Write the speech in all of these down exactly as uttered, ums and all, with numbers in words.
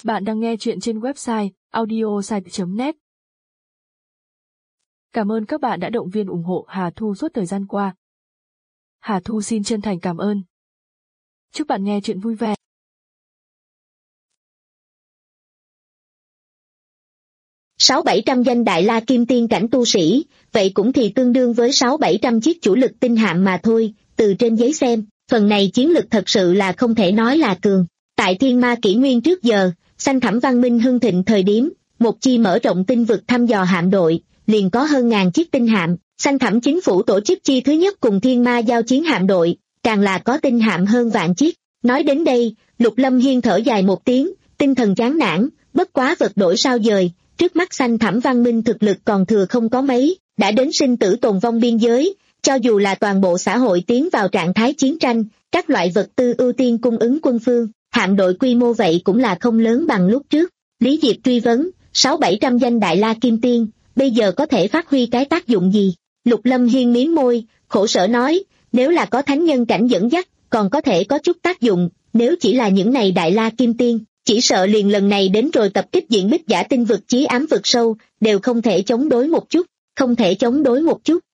Bạn đang nghe chuyện trên website audiosite chấm net. Cảm ơn các bạn đã động viên ủng hộ Hà Thu suốt thời gian qua. Hà Thu xin chân thành cảm ơn. Chúc bạn nghe chuyện vui vẻ. Sáu bảy trăm danh Đại La Kim Tiên cảnh tu sĩ, vậy cũng thì tương đương với sáu bảy trăm chiếc chủ lực tinh hạm mà thôi. Từ trên giấy xem, phần này chiến lực thật sự là không thể nói là cường. Tại Thiên Ma kỷ nguyên trước giờ, Xanh Thẳm Văn Minh hưng thịnh thời điểm, một chi mở rộng tinh vực thăm dò hạm đội, liền có hơn ngàn chiếc tinh hạm. Xanh Thẳm chính phủ tổ chức chi thứ nhất cùng Thiên Ma giao chiến hạm đội, càng là có tinh hạm hơn vạn chiếc. Nói đến đây, Lục Lâm Hiên thở dài một tiếng, tinh thần chán nản, bất quá vật đổi sao dời. Trước mắt Xanh Thẳm Văn Minh thực lực còn thừa không có mấy, đã đến sinh tử tồn vong biên giới, cho dù là toàn bộ xã hội tiến vào trạng thái chiến tranh, các loại vật tư ưu tiên cung ứng quân phương, hạm đội quy mô vậy cũng là không lớn bằng lúc trước. Lý Diệp truy vấn, sáu bảy trăm danh Đại La Kim Tiên, bây giờ có thể phát huy cái tác dụng gì? Lục Lâm Hiên mím môi, khổ sở nói, nếu là có thánh nhân cảnh dẫn dắt, còn có thể có chút tác dụng, nếu chỉ là những này Đại La Kim Tiên, chỉ sợ liền lần này đến rồi tập kích Diện Bích Giả tinh vực chí ám vực sâu, đều không thể chống đối một chút, không thể chống đối một chút.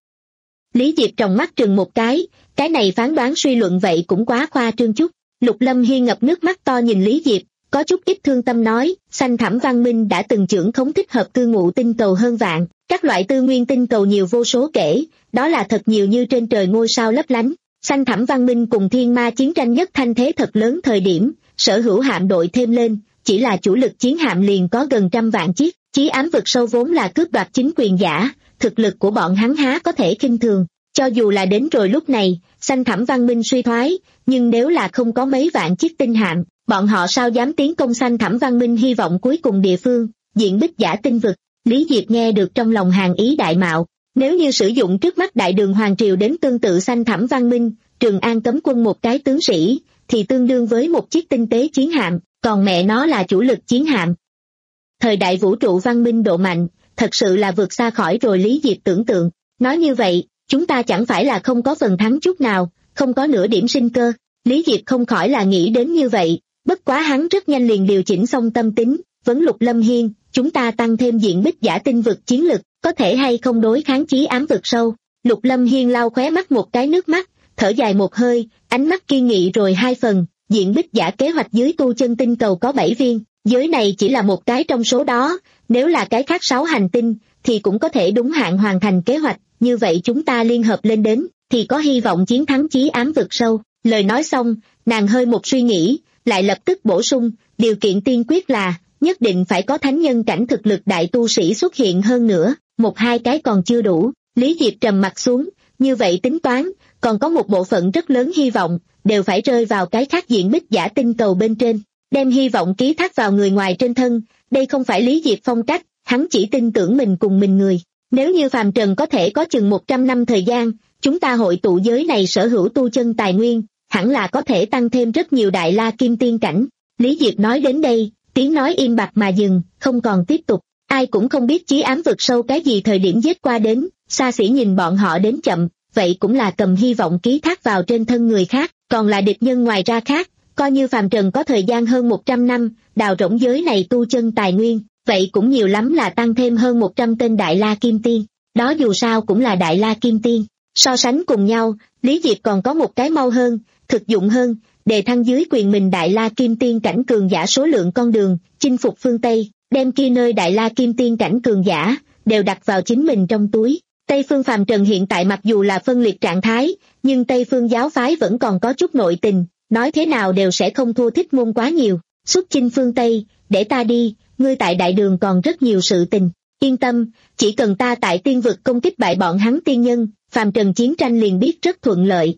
Lý Diệp tròng mắt trừng một cái, cái này phán đoán suy luận vậy cũng quá khoa trương chút. Lục Lâm Hiên ngập nước mắt to nhìn Lý Diệp, có chút ít thương tâm nói, Xanh Thẳm Văn Minh đã từng trưởng khống thích hợp cư ngụ tinh cầu hơn vạn, các loại tư nguyên tinh cầu nhiều vô số kể, đó là thật nhiều như trên trời ngôi sao lấp lánh. Xanh Thẳm Văn Minh cùng Thiên Ma chiến tranh nhất thanh thế thật lớn thời điểm, sở hữu hạm đội thêm lên, chỉ là chủ lực chiến hạm liền có gần trăm vạn chiếc, chí ám vực sâu vốn là cướp đoạt chính quyền giả, thực lực của bọn hắn há có thể khinh thường. Cho dù là đến rồi lúc này, Xanh Thẳm Văn Minh suy thoái, nhưng nếu là không có mấy vạn chiếc tinh hạm, bọn họ sao dám tiến công Xanh Thẳm Văn Minh hy vọng cuối cùng địa phương, Diện Bích Giả tinh vực. Lý Diệp nghe được trong lòng hàng ý đại mạo, nếu như sử dụng trước mắt Đại Đường Hoàng Triều đến tương tự Xanh Thẳm Văn Minh, Trường An cấm quân một cái tướng sĩ, thì tương đương với một chiếc tinh tế chiến hạm, còn mẹ nó là chủ lực chiến hạm. Thời đại vũ trụ văn minh độ mạnh, thật sự là vượt xa khỏi rồi Lý Diệp tưởng tượng. Nói như vậy, chúng ta chẳng phải là không có phần thắng chút nào, không có nửa điểm sinh cơ. Lý Diệp không khỏi là nghĩ đến như vậy, bất quá hắn rất nhanh liền điều chỉnh xong tâm tính, vấn Lục Lâm Hiên, chúng ta tăng thêm Diện Bích Giả tinh vực chiến lực, có thể hay không đối kháng chí ám vực sâu? Lục Lâm Hiên lau khóe mắt một cái nước mắt, thở dài một hơi, ánh mắt kiên nghị rồi hai phần. Diện Bích Giả kế hoạch dưới tu chân tinh cầu có bảy viên, giới này chỉ là một cái trong số đó, nếu là cái khác sáu hành tinh, thì cũng có thể đúng hạn hoàn thành kế hoạch, như vậy chúng ta liên hợp lên đến, thì có hy vọng chiến thắng chí ám vực sâu. Lời nói xong, nàng hơi một suy nghĩ, lại lập tức bổ sung, điều kiện tiên quyết là, nhất định phải có thánh nhân cảnh thực lực đại tu sĩ xuất hiện hơn nữa, một hai cái còn chưa đủ. Lý Diệp trầm mặt xuống, như vậy tính toán, còn có một bộ phận rất lớn hy vọng, đều phải rơi vào cái khác Diện Bích Giả tinh cầu bên trên, đem hy vọng ký thác vào người ngoài trên thân, đây không phải Lý Diệp phong cách, hắn chỉ tin tưởng mình cùng mình người. Nếu như phàm trần có thể có chừng một trăm năm thời gian, chúng ta hội tụ giới này sở hữu tu chân tài nguyên, hẳn là có thể tăng thêm rất nhiều Đại La Kim Tiên cảnh. Lý Diệp nói đến đây, tiếng nói im bặt mà dừng, không còn tiếp tục. Ai cũng không biết chí ám vực sâu cái gì thời điểm giết qua đến, xa xỉ nhìn bọn họ đến chậm, vậy cũng là cầm hy vọng ký thác vào trên thân người khác, còn là địch nhân ngoài ra khác, coi như phàm trần có thời gian hơn một trăm năm, đào rỗng giới này tu chân tài nguyên, vậy cũng nhiều lắm là tăng thêm hơn một trăm tên Đại La Kim Tiên, đó dù sao cũng là Đại La Kim Tiên. So sánh cùng nhau, Lý Diệp còn có một cái mau hơn, thực dụng hơn, đề thăng dưới quyền mình Đại La Kim Tiên cảnh cường giả số lượng con đường, chinh phục phương Tây, đem kia nơi Đại La Kim Tiên cảnh cường giả, đều đặt vào chính mình trong túi. Tây phương phàm trần hiện tại mặc dù là phân liệt trạng thái, nhưng Tây phương giáo phái vẫn còn có chút nội tình, nói thế nào đều sẽ không thua Thích Môn quá nhiều. Xuất chinh phương Tây, để ta đi, ngươi tại đại đường còn rất nhiều sự tình. Yên tâm, chỉ cần ta tại tiên vực công kích bại bọn hắn tiên nhân, phàm trần chiến tranh liền biết rất thuận lợi.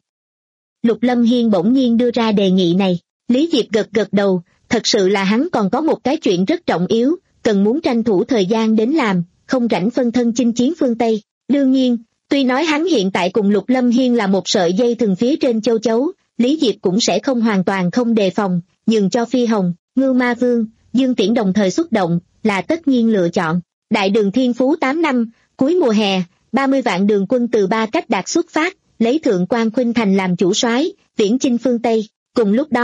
Lục Lâm Hiên bỗng nhiên đưa ra đề nghị này, Lý Diệp gật gật đầu, thật sự là hắn còn có một cái chuyện rất trọng yếu, cần muốn tranh thủ thời gian đến làm, không rảnh phân thân chinh chiến phương Tây. Đương nhiên, tuy nói hắn hiện tại cùng Lục Lâm Hiên là một sợi dây thừng phía trên châu chấu, Lý Diệp cũng sẽ không hoàn toàn không đề phòng, nhường cho Phi Hồng, Ngưu Ma Vương, Dương Tiễn đồng thời xuất động, là tất nhiên lựa chọn. Đại đường thiên phú tám năm, cuối mùa hè, ba mươi vạn đường quân từ ba cách đạt xuất phát, lấy Thượng Quan Khuynh Thành làm chủ soái, viễn chinh phương Tây. Cùng lúc đó,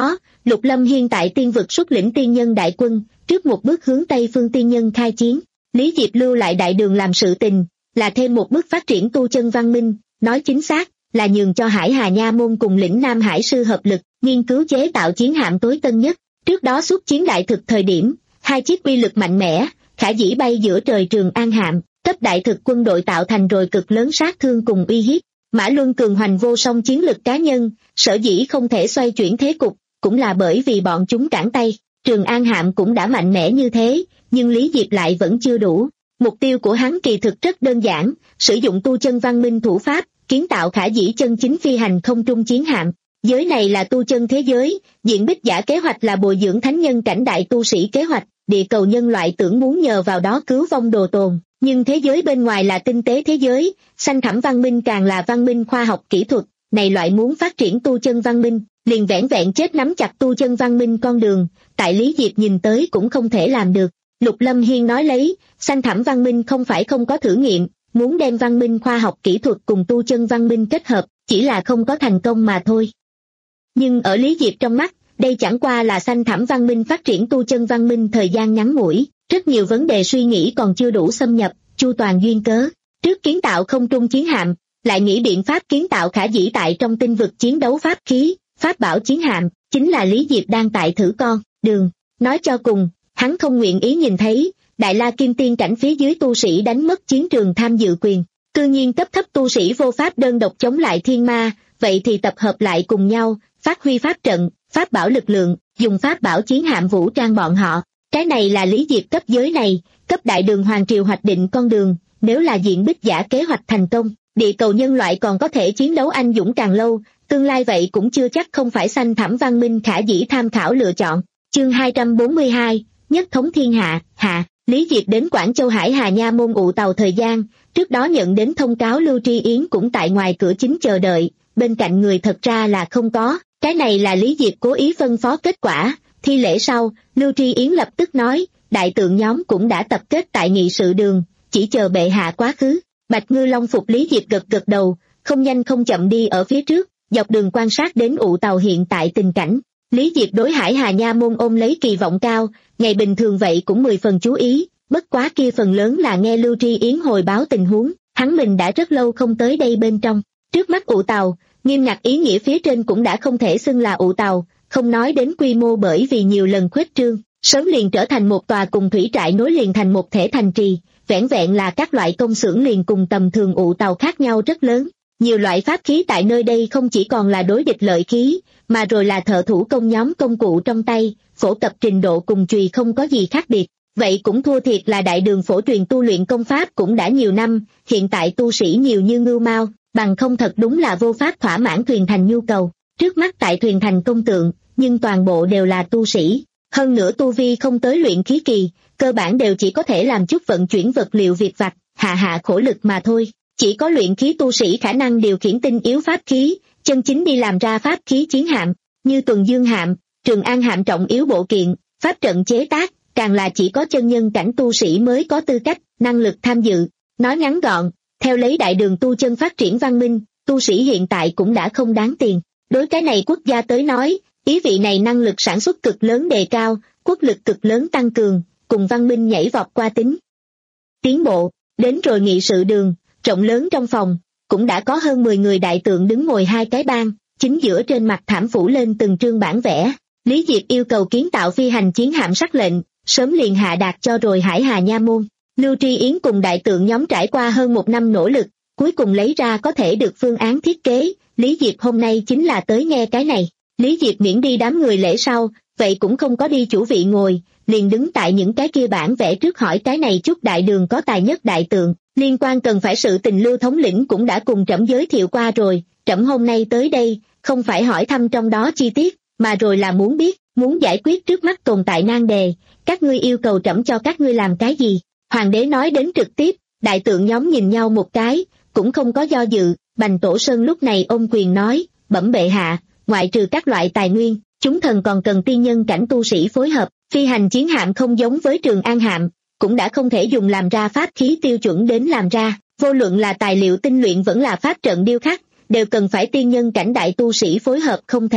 Lục Lâm Hiên tại tiên vực xuất lĩnh tiên nhân đại quân, trước một bước hướng Tây Phương tiên nhân khai chiến. Lý Diệp lưu lại đại đường làm sự tình, là thêm một bước phát triển tu chân văn minh, nói chính xác là nhường cho Hải Hà Nha môn cùng lĩnh Nam Hải sư hợp lực, nghiên cứu chế tạo chiến hạm tối tân nhất. Trước đó xuất chiến đại thực thời điểm, hai chiếc uy lực mạnh mẽ, khả dĩ bay giữa trời Trường An hạm, cấp đại thực quân đội tạo thành rồi cực lớn sát thương cùng uy hiếp. Mã Luân cường hoành vô song chiến lực cá nhân, sở dĩ không thể xoay chuyển thế cục, cũng là bởi vì bọn chúng cản tay. Trường An hạm cũng đã mạnh mẽ như thế, nhưng Lý Diệp lại vẫn chưa đủ. Mục tiêu của hắn kỳ thực rất đơn giản, sử dụng tu chân văn minh thủ pháp, kiến tạo khả dĩ chân chính phi hành không trung chiến hạm. Giới này là tu chân thế giới, Diện Bích Giả kế hoạch là bồi dưỡng thánh nhân cảnh đại tu sĩ kế hoạch, địa cầu nhân loại tưởng muốn nhờ vào đó cứu vong đồ tồn. Nhưng thế giới bên ngoài là tinh tế thế giới, xanh thẳm văn minh càng là văn minh khoa học kỹ thuật, này loại muốn phát triển tu chân văn minh, liền vẻn vẹn chết nắm chặt tu chân văn minh con đường, tại Lý Diệp nhìn tới cũng không thể làm được. Lục Lâm Hiên nói lấy, xanh thẳm văn minh không phải không có thử nghiệm, muốn đem văn minh khoa học kỹ thuật cùng tu chân văn minh kết hợp, chỉ là không có thành công mà thôi. Nhưng ở Lý Diệp trong mắt, đây chẳng qua là xanh thẳm văn minh phát triển tu chân văn minh thời gian ngắn ngủi, rất nhiều vấn đề suy nghĩ còn chưa đủ xâm nhập, chu toàn duyên cớ. Trước kiến tạo không trung chiến hạm, lại nghĩ biện pháp kiến tạo khả dĩ tại trong tinh vực chiến đấu pháp khí, pháp bảo chiến hạm, chính là Lý Diệp đang tại thử con đường. Nói cho cùng, hắn không nguyện ý nhìn thấy Đại La Kim Tiên cảnh phía dưới tu sĩ đánh mất chiến trường tham dự quyền. Cư nhiên cấp thấp tu sĩ vô pháp đơn độc chống lại thiên ma, vậy thì tập hợp lại cùng nhau, phát huy pháp trận, pháp bảo lực lượng, dùng pháp bảo chiến hạm vũ trang bọn họ. Cái này là Lý Diệp cấp giới này, cấp đại đường hoàng triều hoạch định con đường. Nếu là Diện Bích Giả kế hoạch thành công, địa cầu nhân loại còn có thể chiến đấu anh dũng càng lâu, tương lai vậy cũng chưa chắc không phải xanh thẳm văn minh khả dĩ tham khảo lựa chọn. Chương hai trăm bốn mươi hai, nhất thống thiên hạ, hạ. Lý Diệp đến Quảng Châu Hải Hà Nha môn ụ tàu thời gian, trước đó nhận đến thông cáo Lưu Tri Yến cũng tại ngoài cửa chính chờ đợi, bên cạnh người thật ra là không có, cái này là Lý Diệp cố ý phân phó kết quả. Thi lễ sau, Lưu Tri Yến lập tức nói, đại tượng nhóm cũng đã tập kết tại nghị sự đường, chỉ chờ bệ hạ quá khứ. Bạch Ngư Long phục Lý Diệp gật gật đầu, không nhanh không chậm đi ở phía trước, dọc đường quan sát đến ụ tàu hiện tại tình cảnh. Lý Diệp đối Hải Hà Nha môn ôm lấy kỳ vọng cao, ngày bình thường vậy cũng mười phần chú ý, bất quá kia phần lớn là nghe Lưu Tri Yến hồi báo tình huống, hắn mình đã rất lâu không tới đây bên trong. Trước mắt ụ tàu, nghiêm ngặt ý nghĩa phía trên cũng đã không thể xưng là ụ tàu, không nói đến quy mô bởi vì nhiều lần khuếch trương, sớm liền trở thành một tòa cùng thủy trại nối liền thành một thể thành trì, vẻn vẹn là các loại công xưởng liền cùng tầm thường ụ tàu khác nhau rất lớn. Nhiều loại pháp khí tại nơi đây không chỉ còn là đối địch lợi khí, mà rồi là thợ thủ công nhóm công cụ trong tay, phổ cập trình độ cùng chùy không có gì khác biệt. Vậy cũng thua thiệt là đại đường phổ truyền tu luyện công pháp cũng đã nhiều năm, hiện tại tu sĩ nhiều như ngưu mao, bằng không thật đúng là vô pháp thỏa mãn thuyền thành nhu cầu. Trước mắt tại thuyền thành công tượng, nhưng toàn bộ đều là tu sĩ, hơn nữa tu vi không tới luyện khí kỳ, cơ bản đều chỉ có thể làm chút vận chuyển vật liệu việc vặt, hạ hạ khổ lực mà thôi. Chỉ có luyện khí tu sĩ khả năng điều khiển tinh yếu pháp khí, chân chính đi làm ra pháp khí chiến hạm, như Tuần Dương hạm, Trường An hạm trọng yếu bộ kiện, pháp trận chế tác, càng là chỉ có chân nhân cảnh tu sĩ mới có tư cách, năng lực tham dự. Nói ngắn gọn, theo lấy đại đường tu chân phát triển văn minh, tu sĩ hiện tại cũng đã không đáng tiền. Đối cái này quốc gia tới nói, ý vị này năng lực sản xuất cực lớn đề cao, quốc lực cực lớn tăng cường, cùng văn minh nhảy vọt qua tính tiến bộ. Đến rồi nghị sự đường, rộng lớn trong phòng, cũng đã có hơn mười người đại tượng đứng ngồi hai cái ban, chính giữa trên mặt thảm phủ lên từng trương bản vẽ. Lý Diệp yêu cầu kiến tạo phi hành chiến hạm sắc lệnh, sớm liền hạ đạt cho rồi Hải Hà Nha môn. Lưu Tri Yến cùng đại tượng nhóm trải qua hơn một năm nỗ lực, cuối cùng lấy ra có thể được phương án thiết kế. Lý Diệp hôm nay chính là tới nghe cái này. Lý Diệp miễn đi đám người lễ sau, vậy cũng không có đi chủ vị ngồi, liền đứng tại những cái kia bản vẽ trước hỏi cái này chút đại đường có tài nhất đại tượng. Liên quan cần phải sự tình Lưu thống lĩnh cũng đã cùng trẫm giới thiệu qua rồi, trẫm hôm nay tới đây, không phải hỏi thăm trong đó chi tiết, mà rồi là muốn biết, muốn giải quyết trước mắt tồn tại nan đề, các ngươi yêu cầu trẫm cho các ngươi làm cái gì. Hoàng đế nói đến trực tiếp, đại tượng nhóm nhìn nhau một cái, cũng không có do dự. Bành Tổ Sơn lúc này ôm quyền nói, bẩm bệ hạ, ngoại trừ các loại tài nguyên, chúng thần còn cần tiên nhân cảnh tu sĩ phối hợp. Phi hành chiến hạm không giống với Trường An hạm, cũng đã không thể dùng làm ra pháp khí tiêu chuẩn đến làm ra, vô luận là tài liệu tinh luyện vẫn là pháp trận điêu khắc, đều cần phải tiên nhân cảnh đại tu sĩ phối hợp không thể.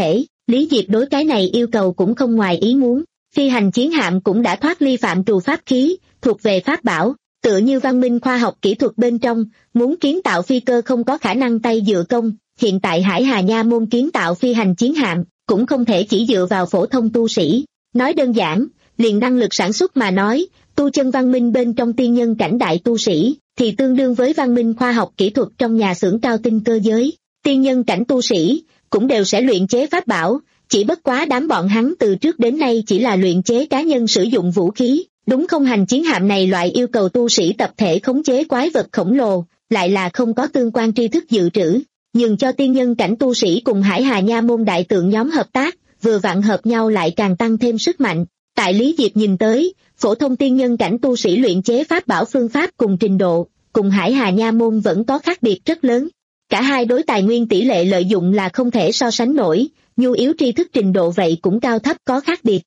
Lý Diệp đối cái này yêu cầu cũng không ngoài ý muốn. Phi hành chiến hạm cũng đã thoát ly phạm trù pháp khí, thuộc về pháp bảo, tựa như văn minh khoa học kỹ thuật bên trong, muốn kiến tạo phi cơ không có khả năng tay dựa công. Hiện tại Hải Hà Nha môn kiến tạo phi hành chiến hạm, cũng không thể chỉ dựa vào phổ thông tu sĩ. Nói đơn giản, liền năng lực sản xuất mà nói, tu chân văn minh bên trong tiên nhân cảnh đại tu sĩ, thì tương đương với văn minh khoa học kỹ thuật trong nhà xưởng cao tinh cơ giới. Tiên nhân cảnh tu sĩ, cũng đều sẽ luyện chế pháp bảo, chỉ bất quá đám bọn hắn từ trước đến nay chỉ là luyện chế cá nhân sử dụng vũ khí, đúng không? Hành chiến hạm này loại yêu cầu tu sĩ tập thể khống chế quái vật khổng lồ, lại là không có tương quan tri thức dự trữ, nhường cho tiên nhân cảnh tu sĩ cùng Hải Hà Nha môn đại tượng nhóm hợp tác, vừa vặn hợp nhau lại càng tăng thêm sức mạnh. Tại Lý Diệp nhìn tới, phổ thông tiên nhân cảnh tu sĩ luyện chế pháp bảo phương pháp cùng trình độ, cùng Hải Hà Nha môn vẫn có khác biệt rất lớn. Cả hai đối tài nguyên tỷ lệ lợi dụng là không thể so sánh nổi, nhu yếu tri thức trình độ vậy cũng cao thấp có khác biệt.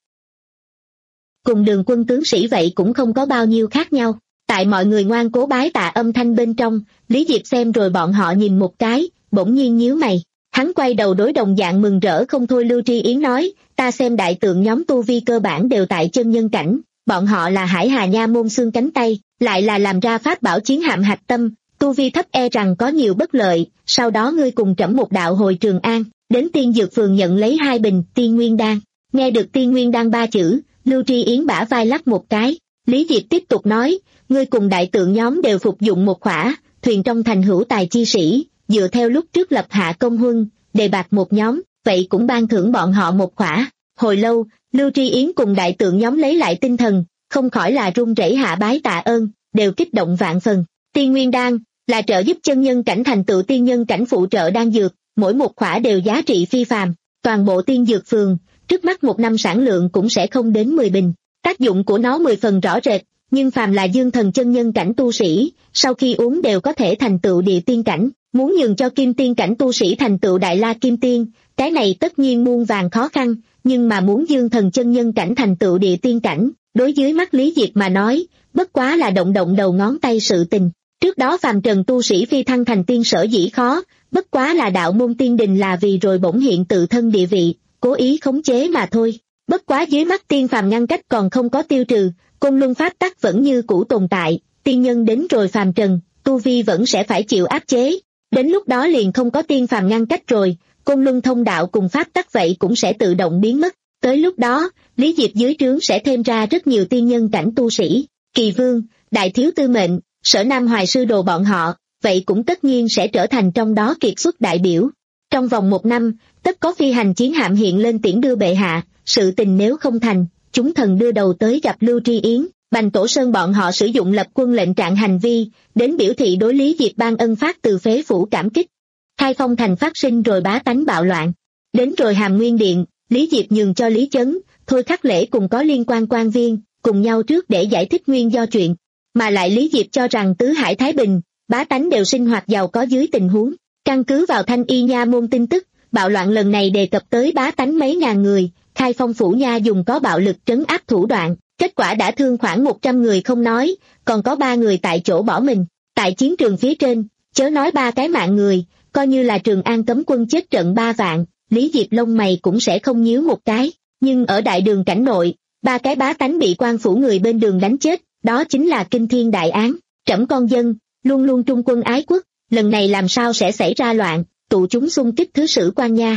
Cùng Đường quân tướng sĩ vậy cũng không có bao nhiêu khác nhau. Tại mọi người ngoan cố bái tạ âm thanh bên trong, Lý Diệp xem rồi bọn họ nhìn một cái, bỗng nhiên nhíu mày. Hắn quay đầu đối đồng dạng mừng rỡ không thôi Lưu Tri Yến nói, ta xem đại tượng nhóm tu vi cơ bản đều tại chân nhân cảnh, bọn họ là Hải Hà Nha môn xương cánh tay, lại là làm ra pháp bảo chiến hạm hạch tâm, tu vi thấp e rằng có nhiều bất lợi, sau đó ngươi cùng trẫm một đạo hồi Trường An, đến tiên dược phường nhận lấy hai bình tiên nguyên đan. Nghe được tiên nguyên đan ba chữ, Lưu Tri Yến bả vai lắc một cái. Lý Diệp tiếp tục nói, ngươi cùng đại tượng nhóm đều phục dụng một khỏa, thuyền trong thành hữu tài chi sĩ, dựa theo lúc trước lập hạ công huân, đề bạt một nhóm, vậy cũng ban thưởng bọn họ một khỏa. Hồi lâu, Lưu Tri Yến cùng đại tượng nhóm lấy lại tinh thần, không khỏi là run rẩy hạ bái tạ ơn, đều kích động vạn phần. Tiên nguyên đan là trợ giúp chân nhân cảnh thành tựu tiên nhân cảnh phụ trợ đan dược, mỗi một khỏa đều giá trị phi phàm. Toàn bộ tiên dược phường, trước mắt một năm sản lượng cũng sẽ không đến mười bình. Tác dụng của nó mười phần rõ rệt, nhưng phàm là dương thần chân nhân cảnh tu sĩ, sau khi uống đều có thể thành tựu địa tiên cảnh. Muốn nhường cho kim tiên cảnh tu sĩ thành tựu đại la kim tiên, cái này tất nhiên muôn vàn khó khăn, nhưng mà muốn dương thần chân nhân cảnh thành tựu địa tiên cảnh, đối dưới mắt Lý Diệp mà nói, bất quá là động động đầu ngón tay sự tình. Trước đó phàm trần tu sĩ phi thăng thành tiên sở dĩ khó, bất quá là đạo môn tiên đình là vì rồi bổn hiện tự thân địa vị, cố ý khống chế mà thôi. Bất quá dưới mắt tiên phàm ngăn cách còn không có tiêu trừ, côn luân pháp tắc vẫn như cũ tồn tại, tiên nhân đến rồi phàm trần, tu vi vẫn sẽ phải chịu áp chế. Đến lúc đó liền không có tiên phàm ngăn cách rồi, côn luân thông đạo cùng pháp tắc vậy cũng sẽ tự động biến mất. Tới lúc đó, Lý Diệp dưới trướng sẽ thêm ra rất nhiều tiên nhân cảnh tu sĩ, Kỳ Vương, Đại Thiếu Tư Mệnh, Sở Nam Hoài Sư Đồ bọn họ, vậy cũng tất nhiên sẽ trở thành trong đó kiệt xuất đại biểu. Trong vòng một năm, tất có phi hành chiến hạm hiện lên tiễn đưa bệ hạ, sự tình nếu không thành, chúng thần đưa đầu tới gặp Lưu Tri Yến, Bành Tổ Sơn bọn họ sử dụng lập quân lệnh trạng hành vi, đến biểu thị đối Lý Diệp ban ân phát từ phế phủ cảm kích. Khai Phong thành phát sinh rồi bá tánh bạo loạn. Đến rồi Hàm Nguyên Điện, Lý Diệp nhường cho Lý Chấn, Thôi Khắc Lễ cùng có liên quan quan viên, cùng nhau trước để giải thích nguyên do chuyện. Mà lại Lý Diệp cho rằng tứ hải Thái Bình, bá tánh đều sinh hoạt giàu có dưới tình huống. Căn cứ vào Thanh Y Nha môn tin tức, bạo loạn lần này đề cập tới bá tánh mấy ngàn người, Khai Phong phủ nha dùng có bạo lực trấn áp thủ đoạn, kết quả đã thương khoảng một trăm người không nói, còn có ba người tại chỗ bỏ mình. Tại chiến trường phía trên, chớ nói ba cái mạng người, coi như là Trường An cấm quân chết trận ba vạn, Lý Diệp lông mày cũng sẽ không nhíu một cái. Nhưng ở đại đường cảnh nội, ba cái bá tánh bị quan phủ người bên đường đánh chết, đó chính là kinh thiên đại án. Trẫm con dân, luôn luôn trung quân ái quốc, lần này làm sao sẽ xảy ra loạn, tụ chúng xung kích thứ sử quan nha.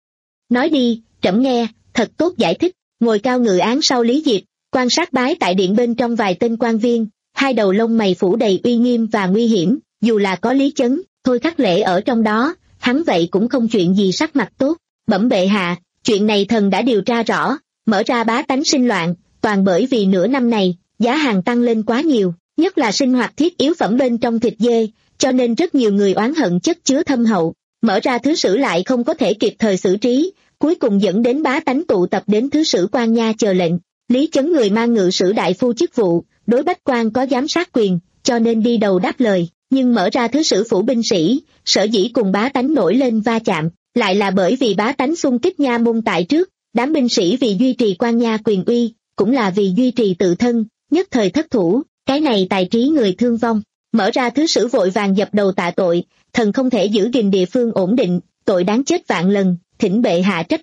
Nói đi, trẫm nghe, thật tốt giải thích. Ngồi cao ngự án sau Lý Diệp, quan sát bái tại điện bên trong vài tên quan viên, hai đầu lông mày phủ đầy uy nghiêm và nguy hiểm, dù là có Lý Chấn, Thôi Khắc Lễ ở trong đó, hắn vậy cũng không chuyện gì sắc mặt tốt. Bẩm bệ hạ, chuyện này thần đã điều tra rõ, mở ra bá tánh sinh loạn, toàn bởi vì nửa năm này, giá hàng tăng lên quá nhiều, nhất là sinh hoạt thiết yếu phẩm bên trong thịt dê, cho nên rất nhiều người oán hận chất chứa thâm hậu, mở ra thứ sử lại không có thể kịp thời xử trí, cuối cùng dẫn đến bá tánh tụ tập đến thứ sử quan nha chờ lệnh. Lý Chấn người mang ngự sử đại phu chức vụ, đối bách quan có giám sát quyền, cho nên đi đầu đáp lời, nhưng mở ra thứ sử phủ binh sĩ, sở dĩ cùng bá tánh nổi lên va chạm, lại là bởi vì bá tánh xung kích nha môn tại trước, đám binh sĩ vì duy trì quan nha quyền uy, cũng là vì duy trì tự thân, nhất thời thất thủ, cái này tài trí người thương vong. Mở ra thứ sử vội vàng dập đầu tạ tội, thần không thể giữ gìn địa phương ổn định, tội đáng chết vạn lần, thỉnh bệ hạ trách phạt.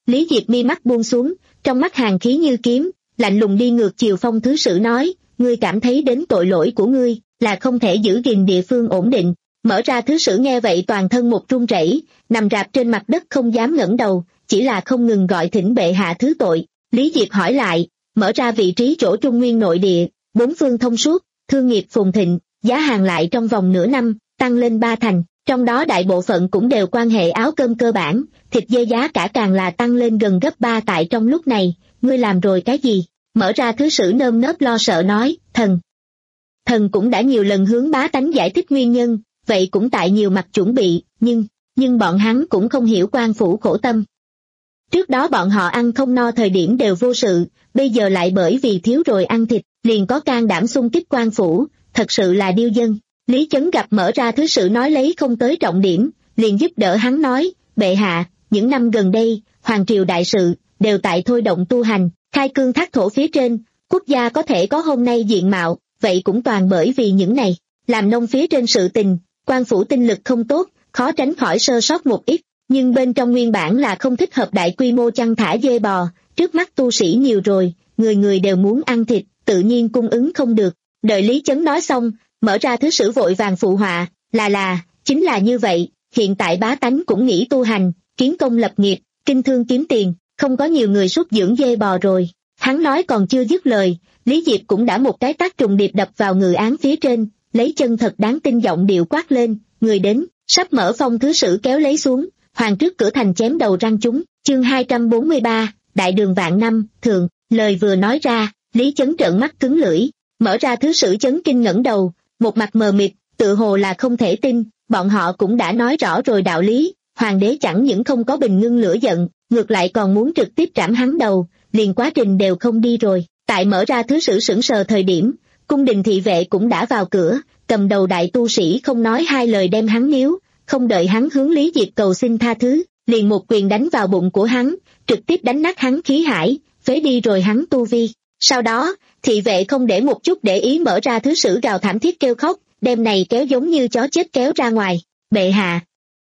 Lý Diệp mi mắt buông xuống, trong mắt hàn khí như kiếm, lạnh lùng đi ngược chiều Phong thứ sử nói, ngươi cảm thấy đến tội lỗi của ngươi, là không thể giữ gìn địa phương ổn định. Mở ra thứ sử nghe vậy toàn thân một run rẩy, nằm rạp trên mặt đất không dám ngẩng đầu, chỉ là không ngừng gọi thỉnh bệ hạ thứ tội. Lý Diệp hỏi lại, mở ra vị trí chỗ Trung Nguyên nội địa, bốn phương thông suốt, thương nghiệp phồn thịnh, giá hàng lại trong vòng nửa năm, tăng lên ba thành, trong đó đại bộ phận cũng đều quan hệ áo cơm cơ bản, thịt dê giá cả càng là tăng lên gần gấp ba tại trong lúc này, ngươi làm rồi cái gì? Mở ra thứ sử nơm nớp lo sợ nói, thần. Thần cũng đã nhiều lần hướng bá tánh giải thích nguyên nhân, vậy cũng tại nhiều mặt chuẩn bị, nhưng, nhưng bọn hắn cũng không hiểu quan phủ khổ tâm. Trước đó bọn họ ăn không no thời điểm đều vô sự, bây giờ lại bởi vì thiếu rồi ăn thịt, liền có can đảm xung kích quan phủ, thật sự là điêu dân. Lý Chấn gặp mở ra thứ sử nói lấy không tới trọng điểm, liền giúp đỡ hắn nói, bệ hạ, những năm gần đây, hoàng triều đại sự, đều tại thôi động tu hành, khai cương thác thổ phía trên, quốc gia có thể có hôm nay diện mạo, vậy cũng toàn bởi vì những này, làm nông phía trên sự tình, quan phủ tinh lực không tốt, khó tránh khỏi sơ sót một ít, nhưng bên trong nguyên bản là không thích hợp đại quy mô chăn thả dê bò, trước mắt tu sĩ nhiều rồi, người người đều muốn ăn thịt, tự nhiên cung ứng không được. Đợi Lý Chấn nói xong, mở ra thứ sử vội vàng phụ họa, là là, chính là như vậy, hiện tại bá tánh cũng nghĩ tu hành, kiến công lập nghiệp, kinh thương kiếm tiền, không có nhiều người súc dưỡng dê bò rồi. Hắn nói còn chưa dứt lời, Lý Diệp cũng đã một cái tác trùng điệp đập vào ngự án phía trên, lấy chân thật đáng tin giọng điệu quát lên, người đến, sắp mở Phong thứ sử kéo lấy xuống, hoàng trước cửa thành chém đầu răng chúng, chương hai trăm bốn mươi ba, đại đường vạn năm, thường, lời vừa nói ra, Lý Chấn trợn mắt cứng lưỡi, mở ra thứ sử chấn kinh ngẩng đầu, một mặt mờ mịt, tự hồ là không thể tin, bọn họ cũng đã nói rõ rồi đạo lý, hoàng đế chẳng những không có bình ngưng lửa giận, ngược lại còn muốn trực tiếp trảm hắn đầu, liền quá trình đều không đi rồi. Tại mở ra thứ sử sững sờ thời điểm, cung đình thị vệ cũng đã vào cửa, cầm đầu đại tu sĩ không nói hai lời đem hắn níu, không đợi hắn hướng Lý Diệp cầu xin tha thứ, liền một quyền đánh vào bụng của hắn, trực tiếp đánh nát hắn khí hải, phế đi rồi hắn tu vi. Sau đó, thị vệ không để một chút để ý mở ra thứ sử gào thảm thiết kêu khóc, đem này kéo giống như chó chết kéo ra ngoài, bệ hạ.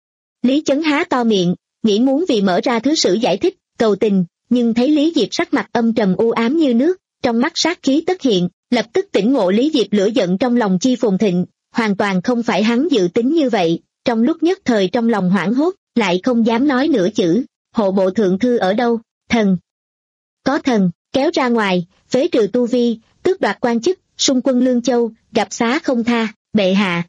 Lý Chấn há to miệng, nghĩ muốn vì mở ra thứ sử giải thích, cầu tình, nhưng thấy Lý Diệp sắc mặt âm trầm u ám như nước, trong mắt sát khí tất hiện, lập tức tỉnh ngộ Lý Diệp lửa giận trong lòng chi phồn thịnh, hoàn toàn không phải hắn dự tính như vậy, trong lúc nhất thời trong lòng hoảng hốt, lại không dám nói nửa chữ, hộ bộ thượng thư ở đâu, thần. Có thần, kéo ra ngoài, phế trừ tu vi, tước đoạt quan chức, xung quân Lương Châu, gặp xá không tha, bệ hạ.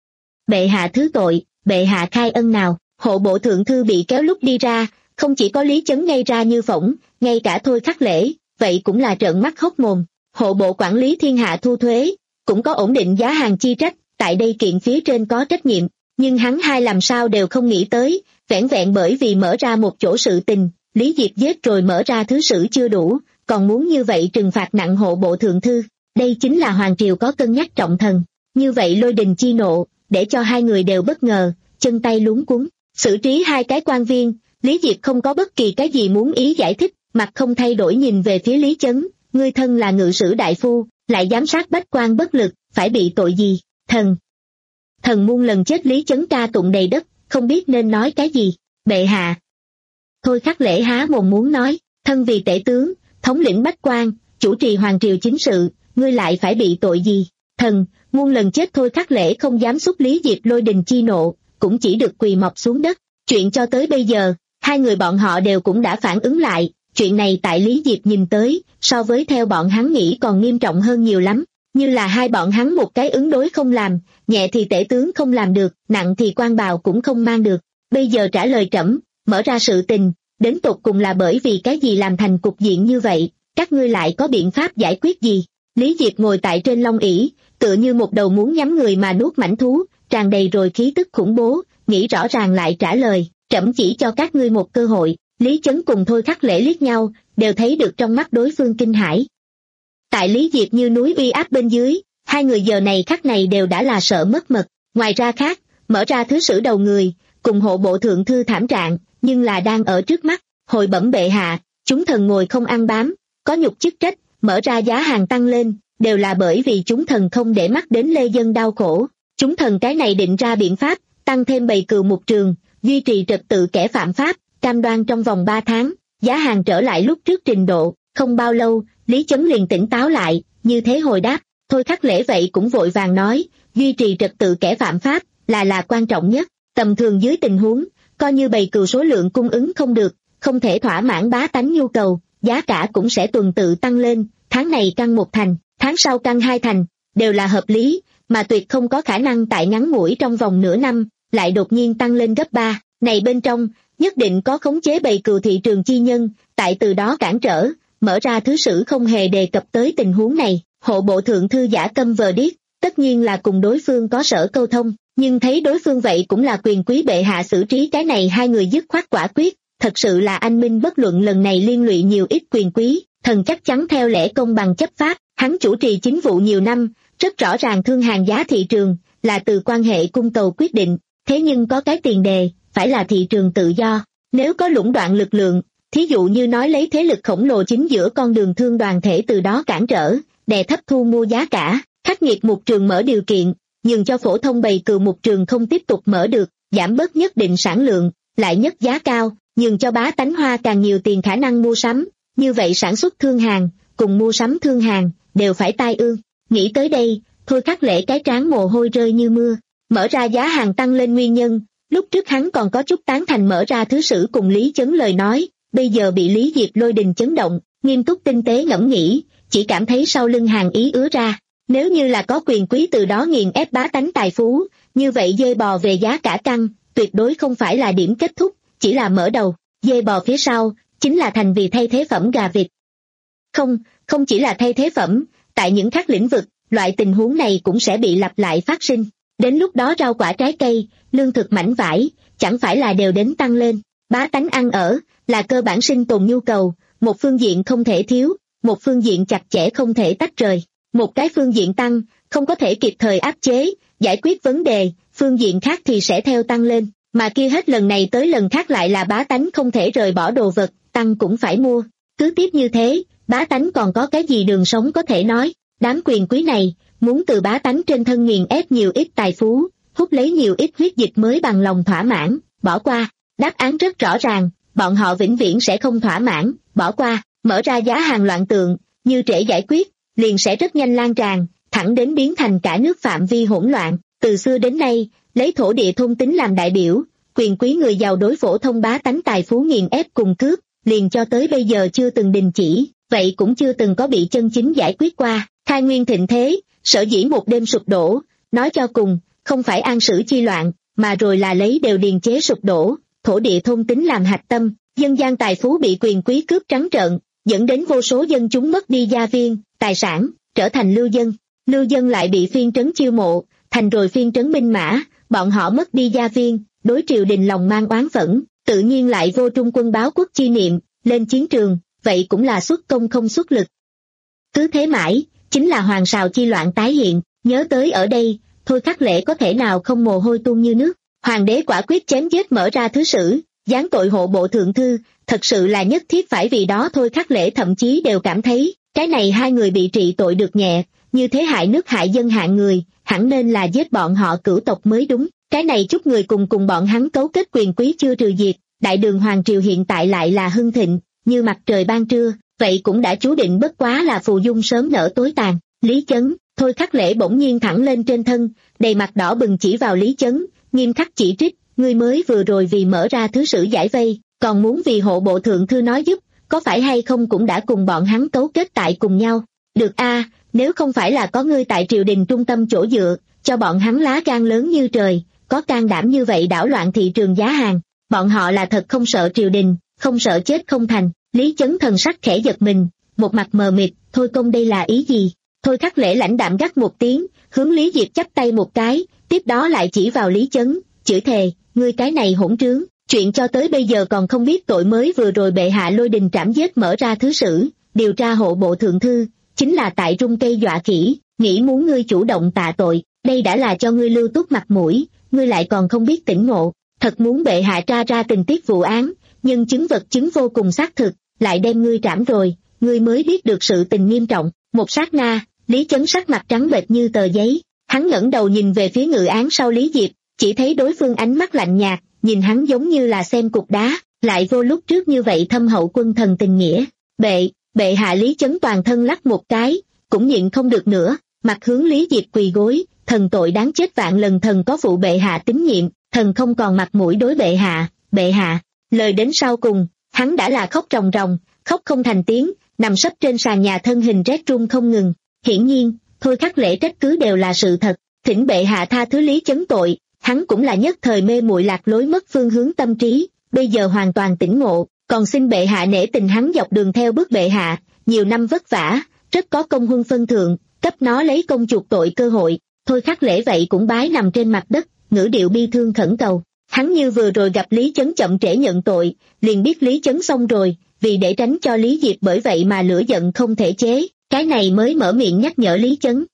Bệ hạ thứ tội, bệ hạ khai ân nào, hộ bộ thượng thư bị kéo lúc đi ra, không chỉ có Lý Chấn ngây ra như phỏng, ngay cả Thôi Khắc Lễ, vậy cũng là trợn mắt hốc mồm. Hộ bộ quản lý thiên hạ thu thuế, cũng có ổn định giá hàng chi trách, tại đây kiện phía trên có trách nhiệm, nhưng hắn hai làm sao đều không nghĩ tới, vẻn vẹn bởi vì mở ra một chỗ sự tình, Lý Diệp giết rồi mở ra thứ sử chưa đủ, còn muốn như vậy trừng phạt nặng hộ bộ thượng thư, đây chính là hoàng triều có cân nhắc trọng thần, như vậy lôi đình chi nộ, để cho hai người đều bất ngờ, chân tay luống cuống, xử trí hai cái quan viên, Lý Diệp không có bất kỳ cái gì muốn ý giải thích, mặt không thay đổi nhìn về phía Lý Chấn, ngươi thân là ngự sử đại phu, lại giám sát bách quan bất lực, phải bị tội gì, thần. Thần muôn lần chết Lý Chấn ca tụng đầy đất, không biết nên nói cái gì, bệ hạ. Thôi Khắc Lễ há mồm muốn nói, thân vì tể tướng, thống lĩnh bách quan, chủ trì hoàng triều chính sự, ngươi lại phải bị tội gì, thần, muôn lần chết Thôi Khắc Lễ không dám xúc Lý Diệp lôi đình chi nộ, cũng chỉ được quỳ mọp xuống đất, chuyện cho tới bây giờ, hai người bọn họ đều cũng đã phản ứng lại, chuyện này tại Lý Diệp nhìn tới, so với theo bọn hắn nghĩ còn nghiêm trọng hơn nhiều lắm, như là hai bọn hắn một cái ứng đối không làm, nhẹ thì tể tướng không làm được, nặng thì quan bào cũng không mang được, bây giờ trả lời trẫm, mở ra sự tình, đến tột cùng là bởi vì cái gì làm thành cục diện như vậy, các ngươi lại có biện pháp giải quyết gì? Lý Diệp ngồi tại trên long ỷ, tựa như một đầu muốn nhắm người mà nuốt mãnh thú, tràn đầy rồi khí tức khủng bố, nghĩ rõ ràng lại trả lời, trẫm chỉ cho các ngươi một cơ hội. Lý Chấn cùng Thôi Khắc Lễ liếc nhau, đều thấy được trong mắt đối phương kinh hãi. Tại Lý Diệp như núi uy áp bên dưới, hai người giờ này khắc này đều đã là sợ mất mật, ngoài ra khác, mở ra thứ sử đầu người, cùng hộ bộ thượng thư thảm trạng, nhưng là đang ở trước mắt, hồi bẩm bệ hạ, chúng thần ngồi không ăn bám, có nhục chức trách, mở ra giá hàng tăng lên, đều là bởi vì chúng thần không để mắt đến lê dân đau khổ, chúng thần cái này định ra biện pháp, tăng thêm bầy cừu một trường, duy trì trật tự kẻ phạm pháp, cam đoan trong vòng ba tháng, giá hàng trở lại lúc trước trình độ. Không bao lâu, Lý Chấn liền tỉnh táo lại, như thế hồi đáp. Thôi Khắc Lễ vậy cũng vội vàng nói, duy trì trật tự kẻ phạm pháp là là quan trọng nhất. Tầm thường dưới tình huống, coi như bầy cừu số lượng cung ứng không được, không thể thỏa mãn bá tánh nhu cầu, giá cả cũng sẽ tuần tự tăng lên, tháng này căng một thành, tháng sau căng hai thành, đều là hợp lý, mà tuyệt không có khả năng tại ngắn ngủi trong vòng nửa năm, lại đột nhiên tăng lên gấp ba. Này bên trong, nhất định có khống chế bầy cừu thị trường chi nhân, tại từ đó cản trở, mở ra thứ sử không hề đề cập tới tình huống này. Hộ bộ thượng thư giả câm vờ điếc, tất nhiên là cùng đối phương có sở câu thông, nhưng thấy đối phương vậy cũng là quyền quý bệ hạ xử trí cái này hai người dứt khoát quả quyết, thật sự là anh minh bất luận lần này liên lụy nhiều ít quyền quý, thần chắc chắn theo lẽ công bằng chấp pháp, hắn chủ trì chính vụ nhiều năm, rất rõ ràng thương hàng giá thị trường, là từ quan hệ cung cầu quyết định, thế nhưng có cái tiền đề, phải là thị trường tự do, nếu có lũng đoạn lực lượng, thí dụ như nói lấy thế lực khổng lồ chính giữa con đường thương đoàn thể từ đó cản trở, đè thấp thu mua giá cả, khắc nghiệt mục trường mở điều kiện, nhường cho phổ thông bầy cừu mục trường không tiếp tục mở được, giảm bớt nhất định sản lượng, lại nhất giá cao, nhường cho bá tánh hoa càng nhiều tiền khả năng mua sắm, như vậy sản xuất thương hàng, cùng mua sắm thương hàng, đều phải tai ương. Nghĩ tới đây, Thôi Khắc Lễ cái trán mồ hôi rơi như mưa, mở ra giá hàng tăng lên nguyên nhân, lúc trước hắn còn có chút tán thành mở ra thứ sử cùng Lý Chấn lời nói, bây giờ bị Lý Diệp lôi đình chấn động, nghiêm túc tinh tế ngẫm nghĩ, chỉ cảm thấy sau lưng hàng ý ứa ra. Nếu như là có quyền quý từ đó nghiền ép bá tánh tài phú, như vậy dê bò về giá cả căng, tuyệt đối không phải là điểm kết thúc, chỉ là mở đầu, dê bò phía sau, chính là thành vì thay thế phẩm gà vịt. Không, không chỉ là thay thế phẩm, tại những khác lĩnh vực, loại tình huống này cũng sẽ bị lặp lại phát sinh. Đến lúc đó rau quả trái cây, lương thực mảnh vải, chẳng phải là đều đến tăng lên, bá tánh ăn ở, là cơ bản sinh tồn nhu cầu, một phương diện không thể thiếu, một phương diện chặt chẽ không thể tách rời. Một cái phương diện tăng, không có thể kịp thời áp chế, giải quyết vấn đề, phương diện khác thì sẽ theo tăng lên, mà kia hết lần này tới lần khác lại là bá tánh không thể rời bỏ đồ vật, tăng cũng phải mua. Cứ tiếp như thế, bá tánh còn có cái gì đường sống có thể nói, đám quyền quý này, muốn từ bá tánh trên thân nghiền ép nhiều ít tài phú, hút lấy nhiều ít huyết dịch mới bằng lòng thỏa mãn, bỏ qua, đáp án rất rõ ràng, bọn họ vĩnh viễn sẽ không thỏa mãn, bỏ qua, mở ra giá hàng loạn tượng, như trễ giải quyết, liền sẽ rất nhanh lan tràn, thẳng đến biến thành cả nước phạm vi hỗn loạn. Từ xưa đến nay, lấy thổ địa thôn tính làm đại biểu, quyền quý người giàu đối phổ thông bá tánh tài phú nghiền ép cùng cướp, liền cho tới bây giờ chưa từng đình chỉ, vậy cũng chưa từng có bị chân chính giải quyết qua. Khai nguyên thịnh thế, sở dĩ một đêm sụp đổ, nói cho cùng, không phải an sử chi loạn, mà rồi là lấy đều điền chế sụp đổ, thổ địa thôn tính làm hạch tâm, dân gian tài phú bị quyền quý cướp trắng trợn, dẫn đến vô số dân chúng mất đi gia viên, tài sản, trở thành lưu dân. Lưu dân lại bị phiên trấn chiêu mộ, thành rồi phiên trấn binh mã, bọn họ mất đi gia viên, đối triều đình lòng mang oán phẫn, tự nhiên lại vô trung quân báo quốc chi niệm, lên chiến trường, vậy cũng là xuất công không xuất lực. Cứ thế mãi, chính là hoàng sào chi loạn tái hiện, nhớ tới ở đây, Thôi Khắc Lễ có thể nào không mồ hôi tuôn như nước. Hoàng đế quả quyết chém giết mở ra thứ sử, giáng tội hộ bộ thượng thư, thật sự là nhất thiết phải vì đó Thôi Khắc Lễ thậm chí đều cảm thấy, cái này hai người bị trị tội được nhẹ, như thế hại nước hại dân hạng người, hẳn nên là giết bọn họ cửu tộc mới đúng. Cái này chút người cùng cùng bọn hắn cấu kết quyền quý chưa trừ diệt, đại đường hoàng triều hiện tại lại là hưng thịnh, như mặt trời ban trưa, vậy cũng đã chú định bất quá là phù dung sớm nở tối tàn. Lý Chấn, Thôi Khắc Lễ bỗng nhiên thẳng lên trên thân, đầy mặt đỏ bừng chỉ vào Lý Chấn, nghiêm khắc chỉ trích, ngươi mới vừa rồi vì mở ra thứ sử giải vây, còn muốn vì hộ bộ thượng thư nói giúp, có phải hay không cũng đã cùng bọn hắn cấu kết tại cùng nhau. Được a, nếu không phải là có ngươi tại triều đình trung tâm chỗ dựa, cho bọn hắn lá gan lớn như trời, có can đảm như vậy đảo loạn thị trường giá hàng, bọn họ là thật không sợ triều đình, không sợ chết không thành. Lý Chấn thần sắc khẽ giật mình, một mặt mờ mịt, Thôi công đây là ý gì? Thôi Khắc Lễ lãnh đạm gắt một tiếng, hướng Lý Diệp chắp tay một cái, tiếp đó lại chỉ vào Lý Chấn, chửi thề, ngươi cái này hỗn trướng, chuyện cho tới bây giờ còn không biết tội mới vừa rồi bệ hạ lôi đình trảm giết mở ra thứ sử, điều tra hộ bộ thượng thư, chính là tại rung cây dọa khỉ, nghĩ muốn ngươi chủ động tạ tội, đây đã là cho ngươi lưu túc mặt mũi, ngươi lại còn không biết tỉnh ngộ, thật muốn bệ hạ tra ra tình tiết vụ án, nhưng chứng vật chứng vô cùng xác thực, lại đem ngươi trảm rồi, ngươi mới biết được sự tình nghiêm trọng. Một sát na, Lý Chấn sắc mặt trắng bệch như tờ giấy, hắn ngẩng đầu nhìn về phía ngự án sau Lý Diệp, chỉ thấy đối phương ánh mắt lạnh nhạt, nhìn hắn giống như là xem cục đá, lại vô lúc trước như vậy thâm hậu quân thần tình nghĩa. Bệ, bệ hạ Lý Chấn toàn thân lắc một cái, cũng nhịn không được nữa, mặt hướng Lý Diệp quỳ gối, thần tội đáng chết vạn lần, thần có phụ bệ hạ tín nhiệm, thần không còn mặt mũi đối bệ hạ, bệ hạ. Lời đến sau cùng, hắn đã là khóc ròng ròng, khóc không thành tiếng, nằm sấp trên sàn nhà thân hình rét run không ngừng. Hiển nhiên, Thôi Khắc Lễ trách cứ đều là sự thật, thỉnh bệ hạ tha thứ Lý Chấn tội, hắn cũng là nhất thời mê muội lạc lối mất phương hướng tâm trí, bây giờ hoàn toàn tỉnh ngộ, còn xin bệ hạ nể tình hắn dọc đường theo bước bệ hạ, nhiều năm vất vả, rất có công huân phân thượng, cấp nó lấy công chuộc tội cơ hội. Thôi Khắc Lễ vậy cũng bái nằm trên mặt đất, ngữ điệu bi thương khẩn cầu. Hắn như vừa rồi gặp Lý Chấn chậm trễ nhận tội, liền biết Lý Chấn xong rồi, vì để tránh cho Lý Diệp bởi vậy mà lửa giận không thể chế, cái này mới mở miệng nhắc nhở Lý Chấn.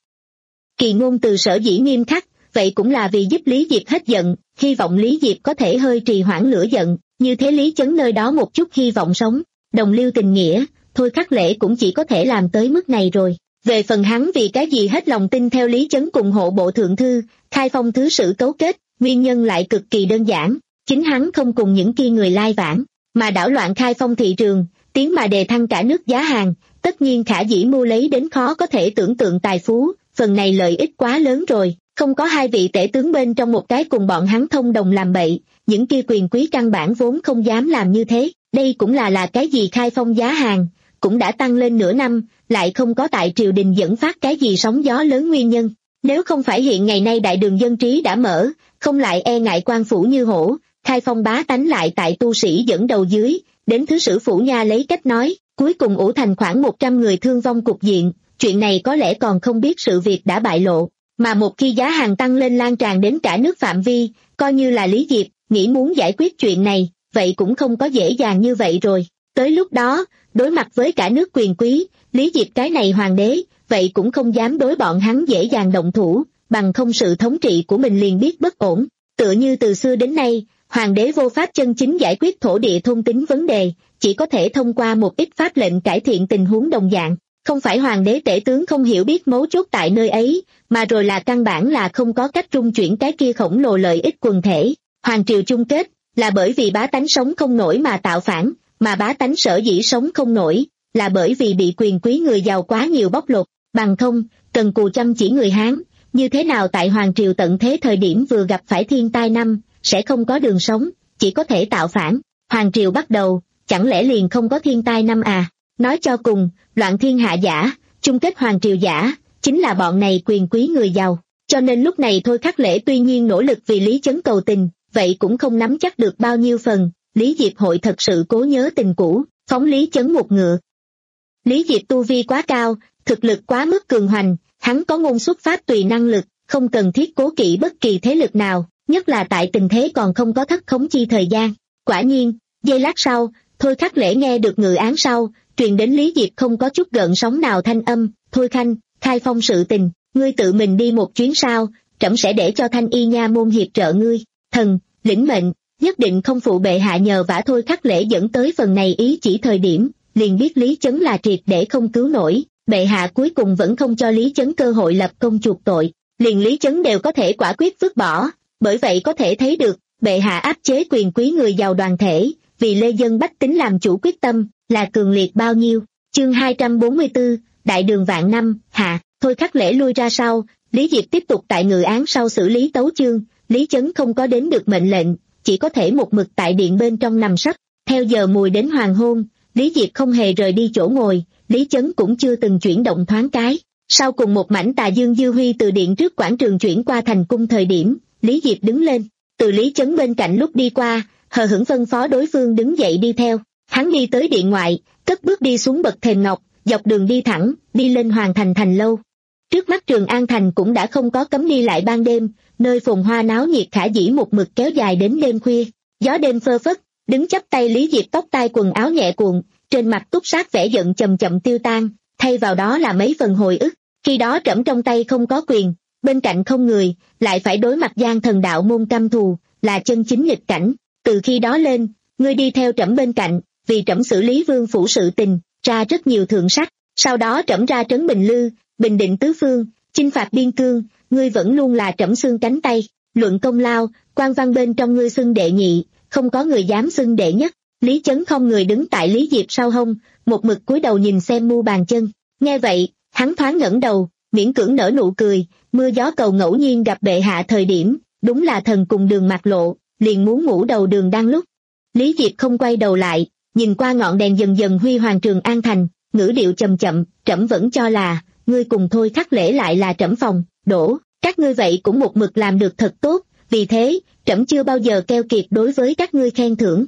Kỳ ngôn từ sở dĩ nghiêm khắc, vậy cũng là vì giúp Lý Diệp hết giận, hy vọng Lý Diệp có thể hơi trì hoãn lửa giận, như thế Lý Chấn nơi đó một chút hy vọng sống, đồng lưu tình nghĩa, Thôi Khắc Lễ cũng chỉ có thể làm tới mức này rồi. Về phần hắn vì cái gì hết lòng tin theo Lý Chấn cùng hộ bộ thượng thư, khai phong thứ sử cấu kết, nguyên nhân lại cực kỳ đơn giản, chính hắn không cùng những kia người lai vãng, mà đảo loạn khai phong thị trường, tiến mà đề thăng cả nước giá hàng, tất nhiên khả dĩ mưu lấy đến khó có thể tưởng tượng tài phú, phần này lợi ích quá lớn rồi, không có hai vị tể tướng bên trong một cái cùng bọn hắn thông đồng làm bậy, những kia quyền quý căn bản vốn không dám làm như thế, đây cũng là là cái gì khai phong giá hàng, cũng đã tăng lên nửa năm, lại không có tại triều đình dẫn phát cái gì sóng gió lớn nguyên nhân. Nếu không phải hiện ngày nay đại đường dân trí đã mở, không lại e ngại quan phủ như hổ, khai phong bá tánh lại tại tu sĩ dẫn đầu dưới, đến thứ sử phủ nha lấy cách nói, cuối cùng ủ thành khoảng một trăm người thương vong cục diện, chuyện này có lẽ còn không biết sự việc đã bại lộ, mà một khi giá hàng tăng lên lan tràn đến cả nước phạm vi, coi như là Lý Diệp, nghĩ muốn giải quyết chuyện này, vậy cũng không có dễ dàng như vậy rồi. Tới lúc đó, đối mặt với cả nước quyền quý, Lý Diệp cái này hoàng đế, vậy cũng không dám đối bọn hắn dễ dàng động thủ, bằng không sự thống trị của mình liền biết bất ổn. Tựa như từ xưa đến nay, hoàng đế vô pháp chân chính giải quyết thổ địa thôn tính vấn đề, chỉ có thể thông qua một ít pháp lệnh cải thiện tình huống đồng dạng. Không phải hoàng đế tể tướng không hiểu biết mấu chốt tại nơi ấy, mà rồi là căn bản là không có cách trung chuyển cái kia khổng lồ lợi ích quần thể. Hoàng triều chung kết, là bởi vì bá tánh sống không nổi mà tạo phản, mà bá tánh sở dĩ sống không nổi, là bởi vì bị quyền quý người giàu quá nhiều bóc lột, bằng không, cần cù chăm chỉ người Hán, như thế nào tại hoàng triều tận thế thời điểm vừa gặp phải thiên tai năm, sẽ không có đường sống, chỉ có thể tạo phản. Hoàng triều bắt đầu, chẳng lẽ liền không có thiên tai năm à? Nói cho cùng, loạn thiên hạ giả, chung kết hoàng triều giả, chính là bọn này quyền quý người giàu. Cho nên lúc này Thôi Khắc Lễ tuy nhiên nỗ lực vì Lý Chấn cầu tình, vậy cũng không nắm chắc được bao nhiêu phần, Lý Diệp hội thật sự cố nhớ tình cũ, phóng Lý Chấn một ngựa. Lý Diệp tu vi quá cao, thực lực quá mức cường hoành, hắn có ngôn xuất phát tùy năng lực, không cần thiết cố kỵ bất kỳ thế lực nào, nhất là tại tình thế còn không có thất khống chi thời gian. Quả nhiên, giây lát sau, Thôi Khắc Lễ nghe được ngự án sau, truyền đến Lý Diệp không có chút gợn sóng nào thanh âm, Thôi Khanh, khai phong sự tình, ngươi tự mình đi một chuyến sao, trẫm sẽ để cho Thanh Y nha môn hiệp trợ ngươi. Thần, lĩnh mệnh, nhất định không phụ bệ hạ nhờ vả. Thôi Khắc Lễ dẫn tới phần này ý chỉ thời điểm, liền biết Lý Chấn là triệt để không cứu nổi, bệ hạ cuối cùng vẫn không cho Lý Chấn cơ hội lập công chuộc tội, liền Lý Chấn đều có thể quả quyết vứt bỏ, bởi vậy có thể thấy được, bệ hạ áp chế quyền quý người giàu đoàn thể, vì lê dân bách tính làm chủ quyết tâm, là cường liệt bao nhiêu. Chương hai trăm bốn mươi tư, Đại đường vạn năm, hạ. Thôi Khắc Lễ lui ra sau, Lý Diệp tiếp tục tại ngự án sau xử lý tấu chương, Lý Chấn không có đến được mệnh lệnh, chỉ có thể một mực tại điện bên trong nằm sấp, theo giờ mùi đến hoàng hôn, Lý Diệp không hề rời đi chỗ ngồi, Lý Chấn cũng chưa từng chuyển động thoáng cái. Sau cùng một mảnh tà dương dư huy từ điện trước quảng trường chuyển qua thành cung thời điểm, Lý Diệp đứng lên, từ Lý Chấn bên cạnh lúc đi qua, hờ hững phân phó đối phương đứng dậy đi theo. Hắn đi tới điện ngoại, cất bước đi xuống bậc thềm ngọc, dọc đường đi thẳng, đi lên Hoàng Thành thành lâu. Trước mắt Trường An Thành cũng đã không có cấm đi lại ban đêm, nơi phồn hoa náo nhiệt khả dĩ một mực kéo dài đến đêm khuya. Gió đêm phơ phất, đứng chắp tay Lý Diệp tóc tai quần áo nhẹ cuộn, trên mặt túc sát vẻ giận chậm chậm tiêu tan, thay vào đó là mấy phần hồi ức. Khi đó trẫm trong tay không có quyền, bên cạnh không người, lại phải đối mặt gian thần đạo môn căm thù, là chân chính nghịch cảnh. Từ khi đó lên, ngươi đi theo trẫm bên cạnh, vì trẫm xử lý vương phủ sự tình, ra rất nhiều thượng sách. Sau đó trẫm ra trấn Bình Lư, bình định tứ phương, chinh phạt biên cương, ngươi vẫn luôn là trẫm xương cánh tay. Luận công lao, quan văn bên trong ngươi xưng đệ nhị, không có người dám xưng đệ nhất. Lý Chấn không người đứng tại Lý Diệp sau hông, một mực cúi đầu nhìn xem mu bàn chân. Nghe vậy, hắn thoáng ngẩng đầu, miễn cưỡng nở nụ cười, mưa gió cầu ngẫu nhiên gặp bệ hạ thời điểm, đúng là thần cùng đường mạc lộ, liền muốn ngủ đầu đường đang lúc. Lý Diệp không quay đầu lại, nhìn qua ngọn đèn dần dần huy hoàng Trường An thành, ngữ điệu chậm chậm, trẫm vẫn cho là, ngươi cùng Thôi Khắc Lễ lại là trẫm phòng, đổ, các ngươi vậy cũng một mực làm được thật tốt, vì thế, trẫm chưa bao giờ keo kiệt đối với các ngươi khen thưởng.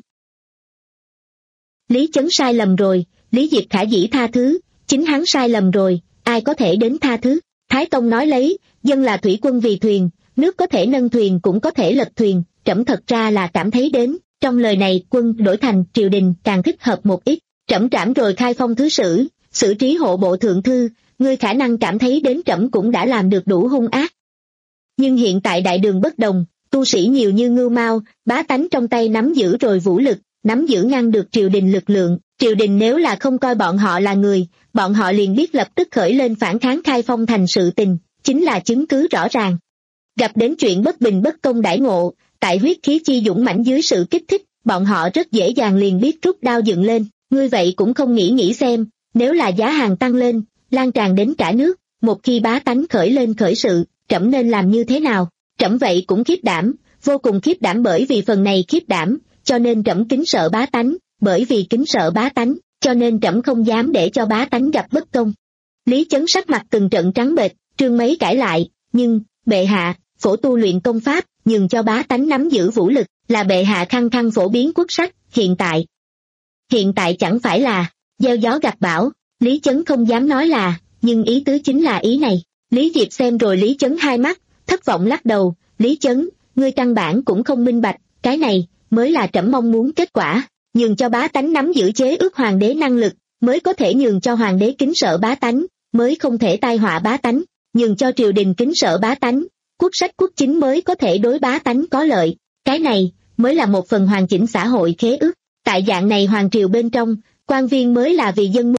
Lý Chấn sai lầm rồi, Lý Diệp khả dĩ tha thứ, chính hắn sai lầm rồi, ai có thể đến tha thứ. Thái Tông nói lấy, dân là thủy quân vì thuyền, nước có thể nâng thuyền cũng có thể lật thuyền, trẫm thật ra là cảm thấy đến, trong lời này quân đổi thành triều đình càng thích hợp một ít. Trẫm trảm rồi Khai Phong thứ sử, xử trí hộ bộ thượng thư, ngươi khả năng cảm thấy đến trẫm cũng đã làm được đủ hung ác. Nhưng hiện tại đại đường bất đồng, tu sĩ nhiều như ngưu mao, bá tánh trong tay nắm giữ rồi vũ lực, nắm giữ ngăn được triều đình lực lượng, triều đình nếu là không coi bọn họ là người, bọn họ liền biết lập tức khởi lên phản kháng Khai Phong thành sự tình, chính là chứng cứ rõ ràng. Gặp đến chuyện bất bình bất công đãi ngộ, tại huyết khí chi dũng mãnh dưới sự kích thích, bọn họ rất dễ dàng liền biết rút đao dựng lên, ngươi vậy cũng không nghĩ nghĩ xem, nếu là giá hàng tăng lên, lan tràn đến cả nước, một khi bá tánh khởi lên khởi sự, trẫm nên làm như thế nào? Trẫm vậy cũng khiếp đảm, vô cùng khiếp đảm, bởi vì phần này khiếp đảm, cho nên trẫm kính sợ bá tánh, bởi vì kính sợ bá tánh, cho nên trẫm không dám để cho bá tánh gặp bất công. Lý Chấn sắc mặt từng trận trắng bệch, trương mấy cãi lại, nhưng, bệ hạ, phổ tu luyện công pháp, nhường cho bá tánh nắm giữ vũ lực, là bệ hạ khăng khăng phổ biến quốc sách, hiện tại. Hiện tại chẳng phải là, gieo gió gặt bão, Lý Chấn không dám nói là, nhưng ý tứ chính là ý này. Lý Diệp xem rồi Lý Chấn hai mắt, thất vọng lắc đầu, Lý Chấn, ngươi căn bản cũng không minh bạch, cái này, mới là trẫm mong muốn kết quả, nhường cho bá tánh nắm giữ chế ước hoàng đế năng lực, mới có thể nhường cho hoàng đế kính sợ bá tánh, mới không thể tai họa bá tánh, nhường cho triều đình kính sợ bá tánh, quốc sách quốc chính mới có thể đối bá tánh có lợi, cái này, mới là một phần hoàn chỉnh xã hội khế ước, tại dạng này hoàng triều bên trong, quan viên mới là vì dân.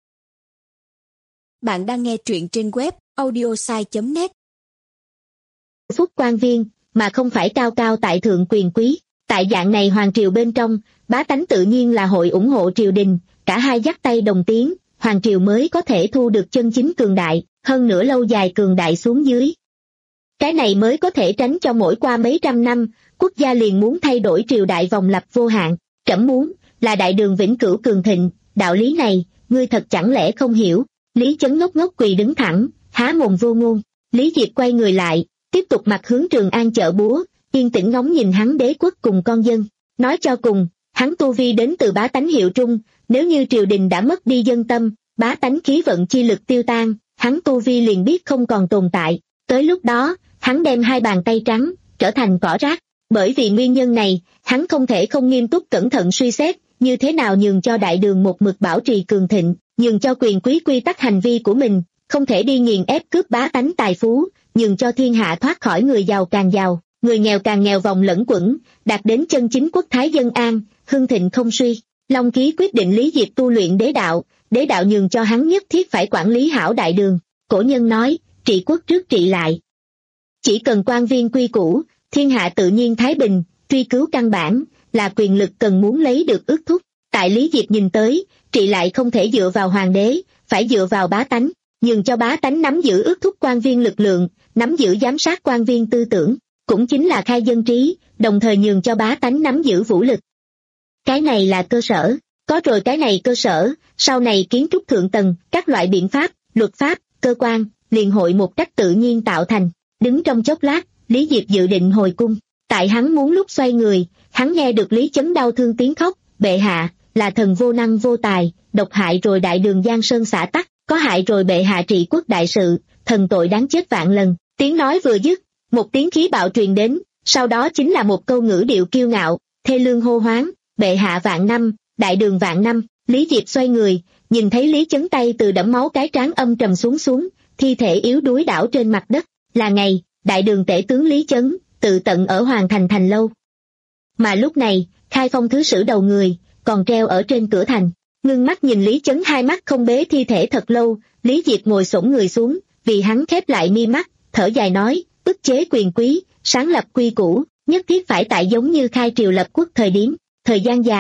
Bạn đang nghe truyện trên web audiosai chấm net. Phúc quan viên, mà không phải cao cao tại thượng quyền quý, tại dạng này hoàng triều bên trong, bá tánh tự nhiên là hội ủng hộ triều đình, cả hai dắt tay đồng tiếng, hoàng triều mới có thể thu được chân chính cường đại, hơn nữa lâu dài cường đại xuống dưới. Cái này mới có thể tránh cho mỗi qua mấy trăm năm, quốc gia liền muốn thay đổi triều đại vòng lặp vô hạn, trẫm muốn, là đại đường vĩnh cửu cường thịnh, đạo lý này, ngươi thật chẳng lẽ không hiểu. Lý Chấn ngốc ngốc quỳ đứng thẳng, há mồm vô ngôn. Lý Diệp quay người lại, tiếp tục mặt hướng Trường An chợ búa, yên tĩnh ngóng nhìn hắn đế quốc cùng con dân. Nói cho cùng, hắn tu vi đến từ bá tánh hiệu trung, nếu như triều đình đã mất đi dân tâm, bá tánh khí vận chi lực tiêu tan, hắn tu vi liền biết không còn tồn tại. Tới lúc đó, hắn đem hai bàn tay trắng, trở thành cỏ rác. Bởi vì nguyên nhân này, hắn không thể không nghiêm túc cẩn thận suy xét, như thế nào nhường cho đại đường một mực bảo trì cường thịnh, nhường cho quyền quý quy tắc hành vi của mình, không thể đi nghiền ép cướp bá tánh tài phú, nhường cho thiên hạ thoát khỏi người giàu càng giàu, người nghèo càng nghèo vòng lẫn quẩn, đạt đến chân chính quốc thái dân an, hưng thịnh không suy. Long Ký quyết định Lý Diệp tu luyện đế đạo, đế đạo nhường cho hắn nhất thiết phải quản lý hảo đại đường. Cổ nhân nói, trị quốc trước trị lại. Chỉ cần quan viên quy củ, thiên hạ tự nhiên thái bình, truy cứu căn bản, là quyền lực cần muốn lấy được ước thúc. Tại Lý Diệp nhìn tới, trị lại không thể dựa vào hoàng đế, phải dựa vào bá tánh, nhường cho bá tánh nắm giữ ước thúc quan viên lực lượng, nắm giữ giám sát quan viên tư tưởng, cũng chính là khai dân trí, đồng thời nhường cho bá tánh nắm giữ vũ lực. Cái này là cơ sở, có rồi cái này cơ sở, sau này kiến trúc thượng tầng, các loại biện pháp, luật pháp, cơ quan, liền hội một cách tự nhiên tạo thành. Đứng trong chốc lát, Lý Diệp dự định hồi cung, tại hắn muốn lúc xoay người, hắn nghe được Lý Chấn đau thương tiếng khóc, bệ hạ, là thần vô năng vô tài, độc hại rồi đại đường Giang Sơn xã tắc, có hại rồi bệ hạ trị quốc đại sự, thần tội đáng chết vạn lần. Tiếng nói vừa dứt, một tiếng khí bạo truyền đến, sau đó chính là một câu ngữ điệu kiêu ngạo, thê lương hô hoáng, bệ hạ vạn năm, đại đường vạn năm. Lý Diệp xoay người, nhìn thấy Lý Chấn tay từ đẫm máu cái trán âm trầm xuống xuống, thi thể yếu đuối đảo trên mặt đất, là ngày, đại đường tể tướng Lý Chấn, tự tận ở Hoàng Thành Thành Lâu. Mà lúc này, Khai Phong thứ sử đầu người, còn treo ở trên cửa thành, ngưng mắt nhìn Lý Chấn hai mắt không bế thi thể thật lâu, Lý Diệp ngồi xổm người xuống, vì hắn khép lại mi mắt, thở dài nói, ức chế quyền quý, sáng lập quy củ, nhất thiết phải tại giống như khai triều lập quốc thời điểm, thời gian dài,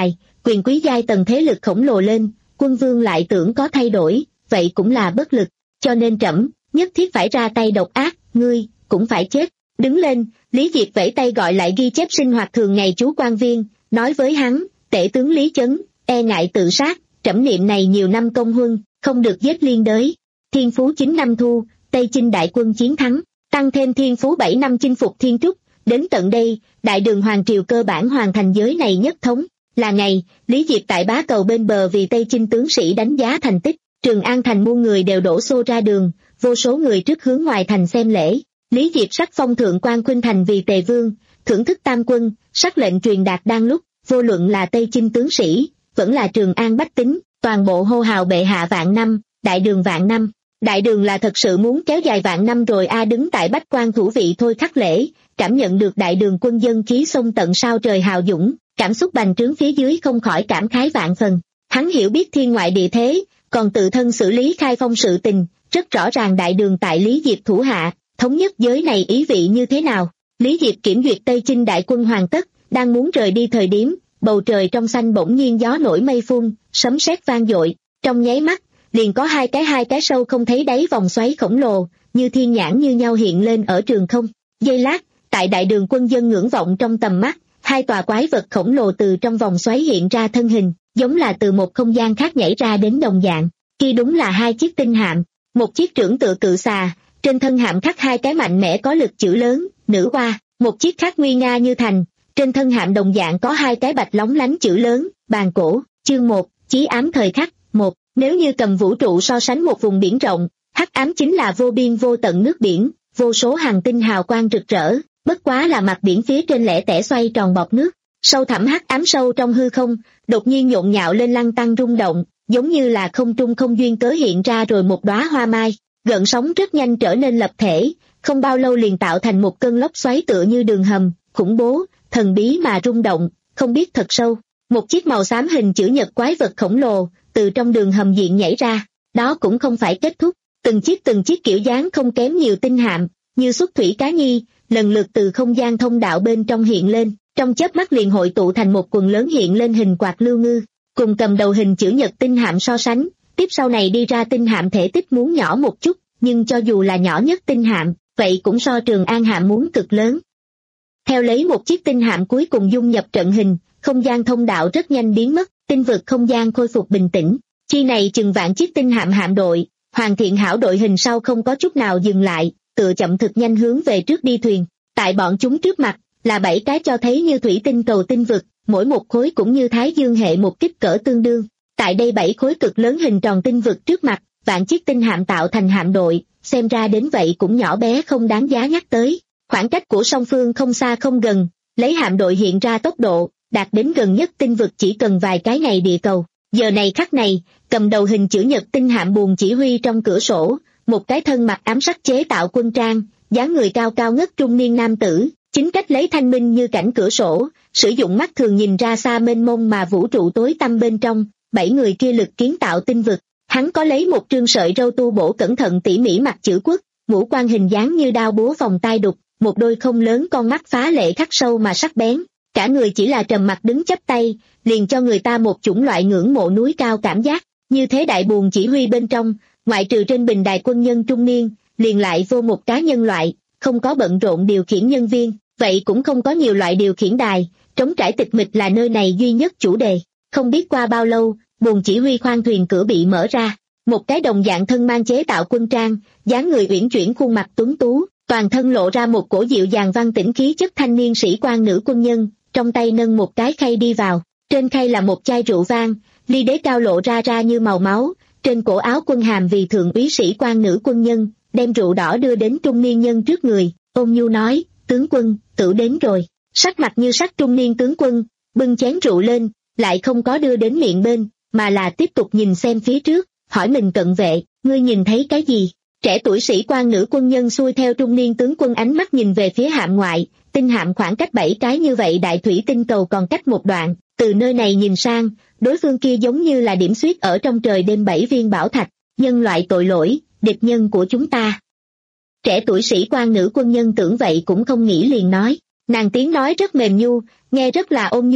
quyền quý giai tầng thế lực khổng lồ lên, quân vương lại tưởng có thay đổi, vậy cũng là bất lực, cho nên trẫm nhất thiết phải ra tay độc ác, ngươi cũng phải chết. Đứng lên, Lý Diệp vẫy tay gọi lại ghi chép sinh hoạt thường ngày chú quan viên, nói với hắn, tể tướng Lý Chấn, e ngại tự sát, trẫm niệm này nhiều năm công huân, không được giết liên đới. Thiên phú chín năm thu, Tây Chinh đại quân chiến thắng, tăng thêm thiên phú bảy năm chinh phục Thiên Trúc, đến tận đây, đại đường hoàng triều cơ bản hoàn thành giới này nhất thống. Là ngày, Lý Diệp tại bá cầu bên bờ vì Tây Chinh tướng sĩ đánh giá thành tích, Trường An thành muôn người đều đổ xô ra đường, vô số người trước hướng ngoài thành xem lễ. Lý Diệp sắc phong thượng quan Khuynh Thành vì tề vương, thưởng thức tam quân, sắc lệnh truyền đạt đang lúc, vô luận là Tây Chinh tướng sĩ, vẫn là Trường An bách tính, toàn bộ hô hào bệ hạ vạn năm, đại đường vạn năm. Đại đường là thật sự muốn kéo dài vạn năm rồi a. Đứng tại bách quan thủ vị thôi khắc lễ, cảm nhận được đại đường quân dân khí sông tận sao trời hào dũng, cảm xúc bành trướng phía dưới không khỏi cảm khái vạn phần. Hắn hiểu biết thiên ngoại địa thế, còn tự thân xử lý khai phong sự tình, rất rõ ràng đại đường tại Lý Diệp thủ hạ, thống nhất giới này ý vị như thế nào. Lý Diệp kiểm duyệt Tây Chinh đại quân hoàn tất, đang muốn rời đi thời điểm, bầu trời trong xanh bỗng nhiên gió nổi mây phun, sấm sét vang dội, trong nháy mắt, liền có hai cái hai cái sâu không thấy đáy vòng xoáy khổng lồ, như thiên nhãn như nhau hiện lên ở trường không. Giây lát, tại đại đường quân dân ngưỡng vọng trong tầm mắt, hai tòa quái vật khổng lồ từ trong vòng xoáy hiện ra thân hình, giống là từ một không gian khác nhảy ra đến đồng dạng. Kia đúng là hai chiếc tinh hạm, một chiếc trưởng tựa cự xà, trên thân hạm khắc hai cái mạnh mẽ có lực chữ lớn, nữ hoa, một chiếc khác nguy nga như thành, trên thân hạm đồng dạng có hai cái bạch lóng lánh chữ lớn, bàn cổ. Chương một, chí ám thời khắc. Một, nếu như cầm vũ trụ so sánh một vùng biển rộng, hắc ám chính là vô biên vô tận nước biển, vô số hành tinh hào quang rực rỡ, bất quá là mặt biển phía trên lẻ tẻ xoay tròn bọt nước. Sâu thẳm hắc ám sâu trong hư không, đột nhiên nhộn nhạo lên lăn tăng rung động, giống như là không trung không duyên cớ hiện ra rồi một đóa hoa mai, gợn sóng rất nhanh trở nên lập thể, không bao lâu liền tạo thành một cơn lốc xoáy tựa như đường hầm, khủng bố, thần bí mà rung động, không biết thật sâu. Một chiếc màu xám hình chữ nhật quái vật khổng lồ, từ trong đường hầm diện nhảy ra, đó cũng không phải kết thúc, từng chiếc từng chiếc kiểu dáng không kém nhiều tinh hạm, như xuất thủy cá nhi, lần lượt từ không gian thông đạo bên trong hiện lên, trong chớp mắt liền hội tụ thành một quần lớn hiện lên hình quạt lưu ngư, cùng cầm đầu hình chữ nhật tinh hạm so sánh, tiếp sau này đi ra tinh hạm thể tích muốn nhỏ một chút, nhưng cho dù là nhỏ nhất tinh hạm, vậy cũng so Trường An hạm muốn cực lớn. Theo lấy một chiếc tinh hạm cuối cùng dung nhập trận hình, không gian thông đạo rất nhanh biến mất, tinh vực không gian khôi phục bình tĩnh. Chi này chừng vạn chiếc tinh hạm hạm đội, hoàn thiện hảo đội hình sau không có chút nào dừng lại, tựa chậm thực nhanh hướng về trước đi thuyền. Tại bọn chúng trước mặt, là bảy cái cho thấy như thủy tinh cầu tinh vực, mỗi một khối cũng như thái dương hệ một kích cỡ tương đương. Tại đây bảy khối cực lớn hình tròn tinh vực trước mặt, vạn chiếc tinh hạm tạo thành hạm đội, xem ra đến vậy cũng nhỏ bé không đáng giá nhắc tới. Khoảng cách của song phương không xa không gần, lấy hạm đội hiện ra tốc độ, đạt đến gần nhất tinh vực chỉ cần vài cái ngày địa cầu. Giờ này khắc này, cầm đầu hình chữ nhật tinh hạm buồn chỉ huy trong cửa sổ, một cái thân mặc ám sắc chế tạo quân trang, dáng người cao cao ngất trung niên nam tử, chính cách lấy thanh minh như cảnh cửa sổ, sử dụng mắt thường nhìn ra xa mênh mông mà vũ trụ tối tăm bên trong, bảy người kia lực kiến tạo tinh vực. Hắn có lấy một trương sợi râu tu bổ cẩn thận tỉ mỉ mặt chữ quốc, ngũ quan hình dáng như đao búa vòng tai đục, một đôi không lớn con mắt phá lệ khắc sâu mà sắc bén, cả người chỉ là trầm mặc đứng chắp tay, liền cho người ta một chủng loại ngưỡng mộ núi cao cảm giác. Như thế đại buồn chỉ huy bên trong, ngoại trừ trên bình đài quân nhân trung niên, liền lại vô một cá nhân loại, không có bận rộn điều khiển nhân viên, vậy cũng không có nhiều loại điều khiển đài, trống trải tịch mịch là nơi này duy nhất chủ đề. Không biết qua bao lâu, buồn chỉ huy khoang thuyền cửa bị mở ra, một cái đồng dạng thân mang chế tạo quân trang, dáng người uyển chuyển khuôn mặt tuấn tú, toàn thân lộ ra một cổ dịu dàng văn tĩnh khí chất thanh niên sĩ quan nữ quân nhân, trong tay nâng một cái khay đi vào, trên khay là một chai rượu vang, ly đế cao lộ ra ra như màu máu, trên cổ áo quân hàm vì thượng úy sĩ quan nữ quân nhân, đem rượu đỏ đưa đến trung niên nhân trước người, ôn nhu nói, tướng quân, tửu đến rồi. Sắc mặt như sắc trung niên tướng quân, bưng chén rượu lên, lại không có đưa đến miệng bên, mà là tiếp tục nhìn xem phía trước, hỏi mình cận vệ, ngươi nhìn thấy cái gì? Trẻ tuổi sĩ quan nữ quân nhân xuôi theo trung niên tướng quân ánh mắt nhìn về phía hạm ngoại, tinh hạm khoảng cách bảy cái như vậy đại thủy tinh cầu còn cách một đoạn, từ nơi này nhìn sang, đối phương kia giống như là điểm xuyết ở trong trời đêm bảy viên bảo thạch, nhân loại tội lỗi, địch nhân của chúng ta. Trẻ tuổi sĩ quan nữ quân nhân tưởng vậy cũng không nghĩ liền nói, nàng tiếng nói rất mềm nhu, nghe rất là ôn nhu,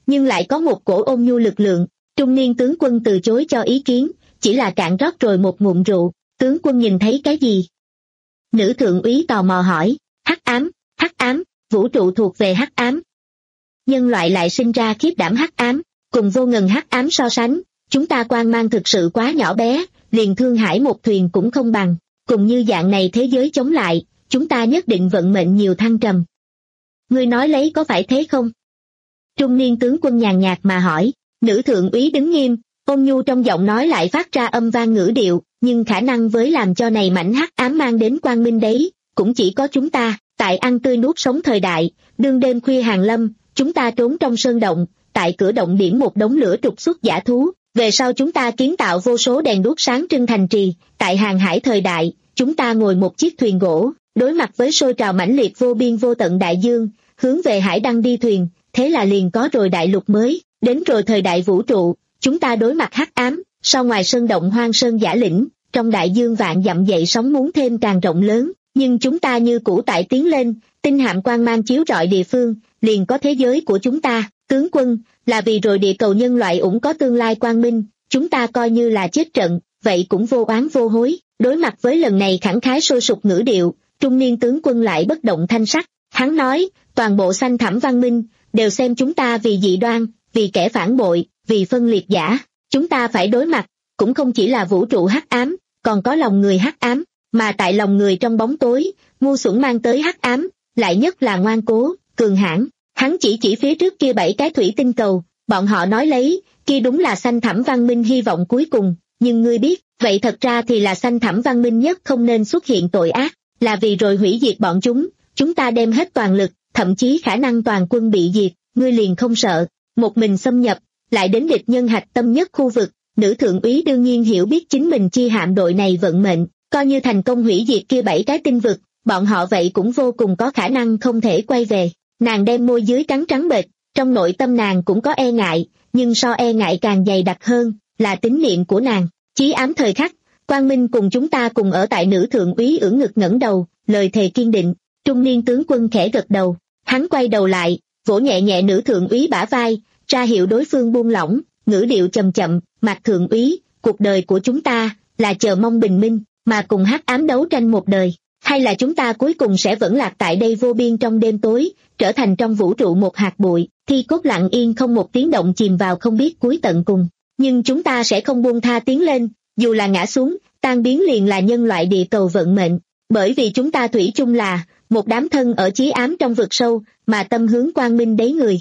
nhưng lại có một cổ ôn nhu lực lượng. Trung niên tướng quân từ chối cho ý kiến, chỉ là cạn rót rồi một ngụm rượu. Tướng quân nhìn thấy cái gì? Nữ thượng úy tò mò hỏi. Hắc ám, hắc ám, vũ trụ thuộc về hắc ám. Nhân loại lại sinh ra khiếp đảm hắc ám, cùng vô ngần hắc ám so sánh, chúng ta quang mang thực sự quá nhỏ bé, liền Thương Hải một thuyền cũng không bằng. Cùng như dạng này thế giới chống lại, chúng ta nhất định vận mệnh nhiều thăng trầm. Ngươi nói lấy có phải thế không? Trung niên tướng quân nhàn nhạt mà hỏi. Nữ thượng úy đứng nghiêm, ôn nhu trong giọng nói lại phát ra âm vang ngữ điệu, nhưng khả năng với làm cho này mảnh hắc ám mang đến quang minh đấy, cũng chỉ có chúng ta. Tại ăn tươi nuốt sống thời đại, đương đêm khuya hàng lâm, chúng ta trốn trong sơn động, tại cửa động điểm một đống lửa trục xuất dã thú. Về sau chúng ta kiến tạo vô số đèn đuốc sáng trưng thành trì. Tại hàng hải thời đại, chúng ta ngồi một chiếc thuyền gỗ, đối mặt với sôi trào mãnh liệt vô biên vô tận đại dương, hướng về hải đăng đi thuyền, thế là liền có rồi đại lục mới. Đến rồi thời đại vũ trụ, chúng ta đối mặt hắc ám, sau ngoài sơn động hoang sơn giả lĩnh, trong đại dương vạn dặm dậy sóng muốn thêm càng rộng lớn, nhưng chúng ta như cũ tại tiến lên, tinh hạm quang mang chiếu rọi địa phương, liền có thế giới của chúng ta. Tướng quân, là vì rồi địa cầu nhân loại ủng có tương lai quang minh, chúng ta coi như là chết trận, vậy cũng vô oán vô hối. Đối mặt với lần này khẳng khái sôi sục ngữ điệu, trung niên tướng quân lại bất động thanh sắc. Hắn nói, toàn bộ xanh thẳm văn minh, đều xem chúng ta vì dị đoan, vì kẻ phản bội, vì phân liệt giả. Chúng ta phải đối mặt, cũng không chỉ là vũ trụ hắc ám, còn có lòng người hắc ám, mà tại lòng người trong bóng tối, ngu xuẩn mang tới hắc ám, lại nhất là ngoan cố, cường hãn. Hắn chỉ chỉ phía trước kia bảy cái thủy tinh cầu, bọn họ nói lấy, kia đúng là xanh thẳm văn minh hy vọng cuối cùng, nhưng ngươi biết, vậy thật ra thì là xanh thẳm văn minh nhất không nên xuất hiện tội ác, là vì rồi hủy diệt bọn chúng, chúng ta đem hết toàn lực, thậm chí khả năng toàn quân bị diệt, ngươi liền không sợ, một mình xâm nhập, lại đến địch nhân hạch tâm nhất khu vực. Nữ thượng úy đương nhiên hiểu biết chính mình chi hạm đội này vận mệnh, coi như thành công hủy diệt kia bảy cái tinh vực, bọn họ vậy cũng vô cùng có khả năng không thể quay về. Nàng đem môi dưới cắn trắng bệch, trong nội tâm nàng cũng có e ngại, nhưng so e ngại càng dày đặc hơn, là tín niệm của nàng. Chí ám thời khắc, quang minh cùng chúng ta cùng ở tại. Nữ thượng úy ưỡn ngực ngẩng đầu, lời thề kiên định. Trung niên tướng quân khẽ gật đầu, hắn quay đầu lại, vỗ nhẹ nhẹ nữ thượng úy bả vai, ra hiệu đối phương buông lỏng, ngữ điệu chậm chậm. Mạc thượng úy, cuộc đời của chúng ta là chờ mong bình minh, mà cùng hắc ám đấu tranh một đời, hay là chúng ta cuối cùng sẽ vẫn lạc tại đây vô biên trong đêm tối, trở thành trong vũ trụ một hạt bụi, thi cốt lặng yên không một tiếng động chìm vào không biết cuối tận cùng. Nhưng chúng ta sẽ không buông tha tiến lên, dù là ngã xuống, tan biến liền là nhân loại địa cầu vận mệnh, bởi vì chúng ta thủy chung là một đám thân ở chí ám trong vực sâu, mà tâm hướng quang minh đấy người.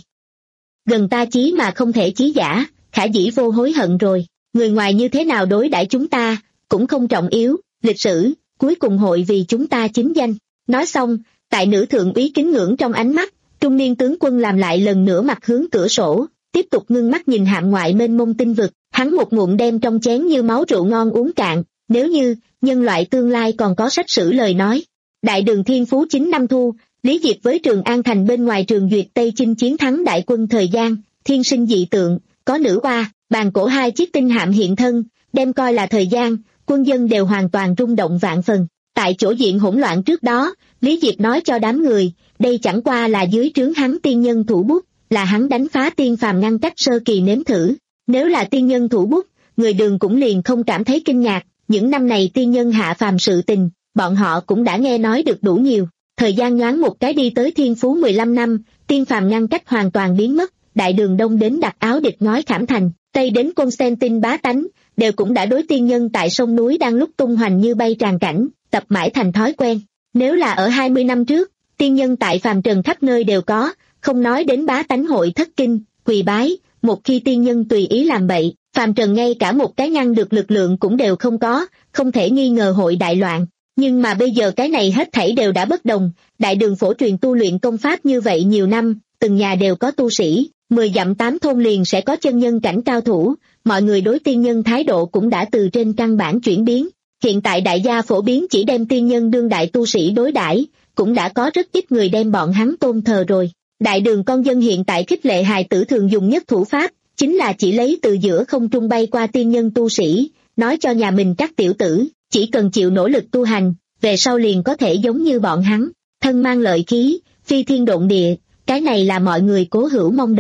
Gần ta chí mà không thể chí giả, khả dĩ vô hối hận rồi, người ngoài như thế nào đối đãi chúng ta, cũng không trọng yếu, lịch sử, cuối cùng hội vì chúng ta chính danh. Nói xong, tại nữ thượng úy kính ngưỡng trong ánh mắt, trung niên tướng quân làm lại lần nữa mặt hướng cửa sổ, tiếp tục ngưng mắt nhìn hạm ngoại mênh mông tinh vực, hắn một ngụm đem trong chén như máu rượu ngon uống cạn. Nếu như nhân loại tương lai còn có sách sử lời nói, đại đường thiên phú chín năm thu, Lý Diệp với Trường An thành bên ngoài Trường Duyệt Tây chinh chiến thắng đại quân thời gian, thiên sinh dị tượng, có nữ oa, bàn cổ hai chiếc tinh hạm hiện thân, đem coi là thời gian, quân dân đều hoàn toàn rung động vạn phần. Tại chỗ diện hỗn loạn trước đó, Lý Diệp nói cho đám người, đây chẳng qua là dưới trướng hắn tiên nhân thủ bút, là hắn đánh phá tiên phàm ngăn cách sơ kỳ nếm thử. Nếu là tiên nhân thủ bút, người Đường cũng liền không cảm thấy kinh ngạc, những năm này tiên nhân hạ phàm sự tình, bọn họ cũng đã nghe nói được đủ nhiều. Thời gian nhoáng một cái đi tới thiên phú mười lăm năm, tiên phàm ngăn cách hoàn toàn biến mất, đại đường đông đến đặt áo địch ngói Khảm Thành, tây đến Constantine bá tánh, đều cũng đã đối tiên nhân tại sông núi đang lúc tung hoành như bay tràn cảnh, tập mãi thành thói quen. Nếu là ở hai mươi năm trước, tiên nhân tại phàm trần khắp nơi đều có, không nói đến bá tánh hội thất kinh, quỳ bái, một khi tiên nhân tùy ý làm bậy, phàm trần ngay cả một cái ngăn được lực lượng cũng đều không có, không thể nghi ngờ hội đại loạn. Nhưng mà bây giờ cái này hết thảy đều đã bất đồng, đại đường phổ truyền tu luyện công pháp như vậy nhiều năm, từng nhà đều có tu sĩ, mười dặm tám thôn liền sẽ có chân nhân cảnh cao thủ, mọi người đối tiên nhân thái độ cũng đã từ trên căn bản chuyển biến. Hiện tại đại gia phổ biến chỉ đem tiên nhân đương đại tu sĩ đối đãi, cũng đã có rất ít người đem bọn hắn tôn thờ rồi. Đại đường con dân hiện tại khích lệ hài tử thường dùng nhất thủ pháp, chính là chỉ lấy từ giữa không trung bay qua tiên nhân tu sĩ, nói cho nhà mình các tiểu tử, chỉ cần chịu nỗ lực tu hành, về sau liền có thể giống như bọn hắn, thân mang lợi khí, phi thiên độn địa, cái này là mọi người cố hữu mong đợi.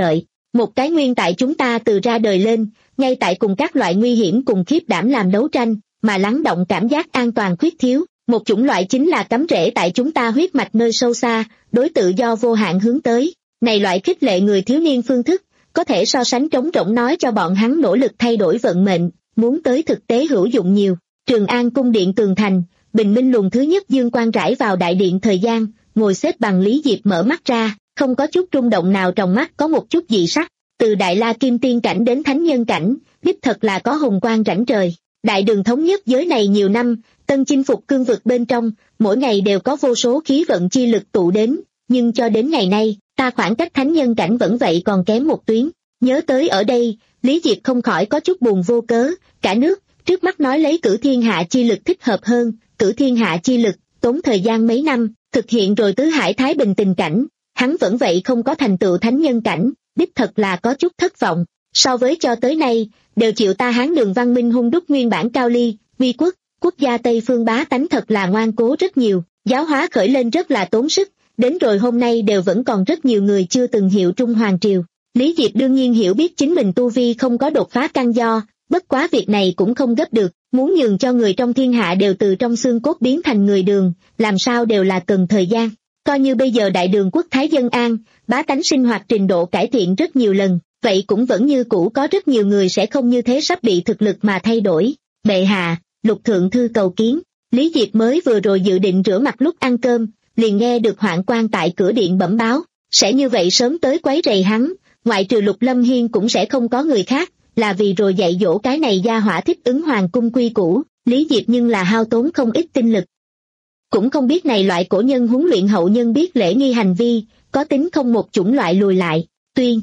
Một cái nguyên tại chúng ta từ ra đời lên, ngay tại cùng các loại nguy hiểm cùng khiếp đảm làm đấu tranh, mà lắng động cảm giác an toàn khuyết thiếu. Một chủng loại chính là cắm rễ tại chúng ta huyết mạch nơi sâu xa, đối tự do vô hạn hướng tới. Này loại khích lệ người thiếu niên phương thức, có thể so sánh trống rỗng nói cho bọn hắn nỗ lực thay đổi vận mệnh, muốn tới thực tế hữu dụng nhiều. Trường An cung điện tường thành, bình minh luồng thứ nhất dương quang rải vào đại điện thời gian, ngồi xếp bằng Lý Diệp mở mắt ra, không có chút rung động nào, trong mắt có một chút dị sắc. Từ Đại La Kim Tiên cảnh đến Thánh Nhân cảnh, đích thật là có hồng quang rảnh trời. Đại đường thống nhất giới này nhiều năm, tân chinh phục cương vực bên trong, mỗi ngày đều có vô số khí vận chi lực tụ đến, nhưng cho đến ngày nay, ta khoảng cách Thánh Nhân cảnh vẫn vậy còn kém một tuyến. Nhớ tới ở đây, Lý Diệp không khỏi có chút buồn vô cớ, cả nước, trước mắt nói lấy cử thiên hạ chi lực thích hợp hơn, cử thiên hạ chi lực, tốn thời gian mấy năm, thực hiện rồi tứ hải thái bình tình cảnh, hắn vẫn vậy không có thành tựu Thánh Nhân cảnh, đích thật là có chút thất vọng. So với cho tới nay, đều chịu ta Hán Đường văn minh hung đúc nguyên bản cao ly, uy quốc, quốc gia Tây phương bá tánh thật là ngoan cố rất nhiều, giáo hóa khởi lên rất là tốn sức, đến rồi hôm nay đều vẫn còn rất nhiều người chưa từng hiệu Trung Hoàng Triều. Lý Diệp đương nhiên hiểu biết chính mình tu vi không có đột phá căn do, bất quá việc này cũng không gấp được, muốn nhường cho người trong thiên hạ đều từ trong xương cốt biến thành người Đường, làm sao đều là cần thời gian. Coi như bây giờ đại đường quốc thái dân an, bá tánh sinh hoạt trình độ cải thiện rất nhiều lần, vậy cũng vẫn như cũ có rất nhiều người sẽ không như thế sắp bị thực lực mà thay đổi. Bệ hạ, Lục thượng thư cầu kiến. Lý Diệp mới vừa rồi dự định rửa mặt lúc ăn cơm, liền nghe được hoạn quan tại cửa điện bẩm báo, sẽ như vậy sớm tới quấy rầy hắn, ngoại trừ Lục Lâm Hiên cũng sẽ không có người khác, là vì rồi dạy dỗ cái này gia hỏa thích ứng hoàng cung quy củ. Lý Diệp nhưng là hao tốn không ít tinh lực. Cũng không biết này loại cổ nhân huấn luyện hậu nhân biết lễ nghi hành vi, có tính không một chủng loại lùi lại, tuyên.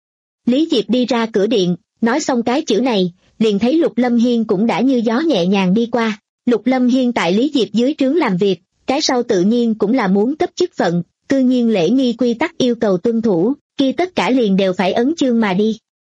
Lý Diệp đi ra cửa điện, nói xong cái chữ này, liền thấy Lục Lâm Hiên cũng đã như gió nhẹ nhàng đi qua. Lục Lâm Hiên tại Lý Diệp dưới trướng làm việc, cái sau tự nhiên cũng là muốn cấp chức phận, tự nhiên lễ nghi quy tắc yêu cầu tuân thủ, kia tất cả liền đều phải ấn chương mà đi.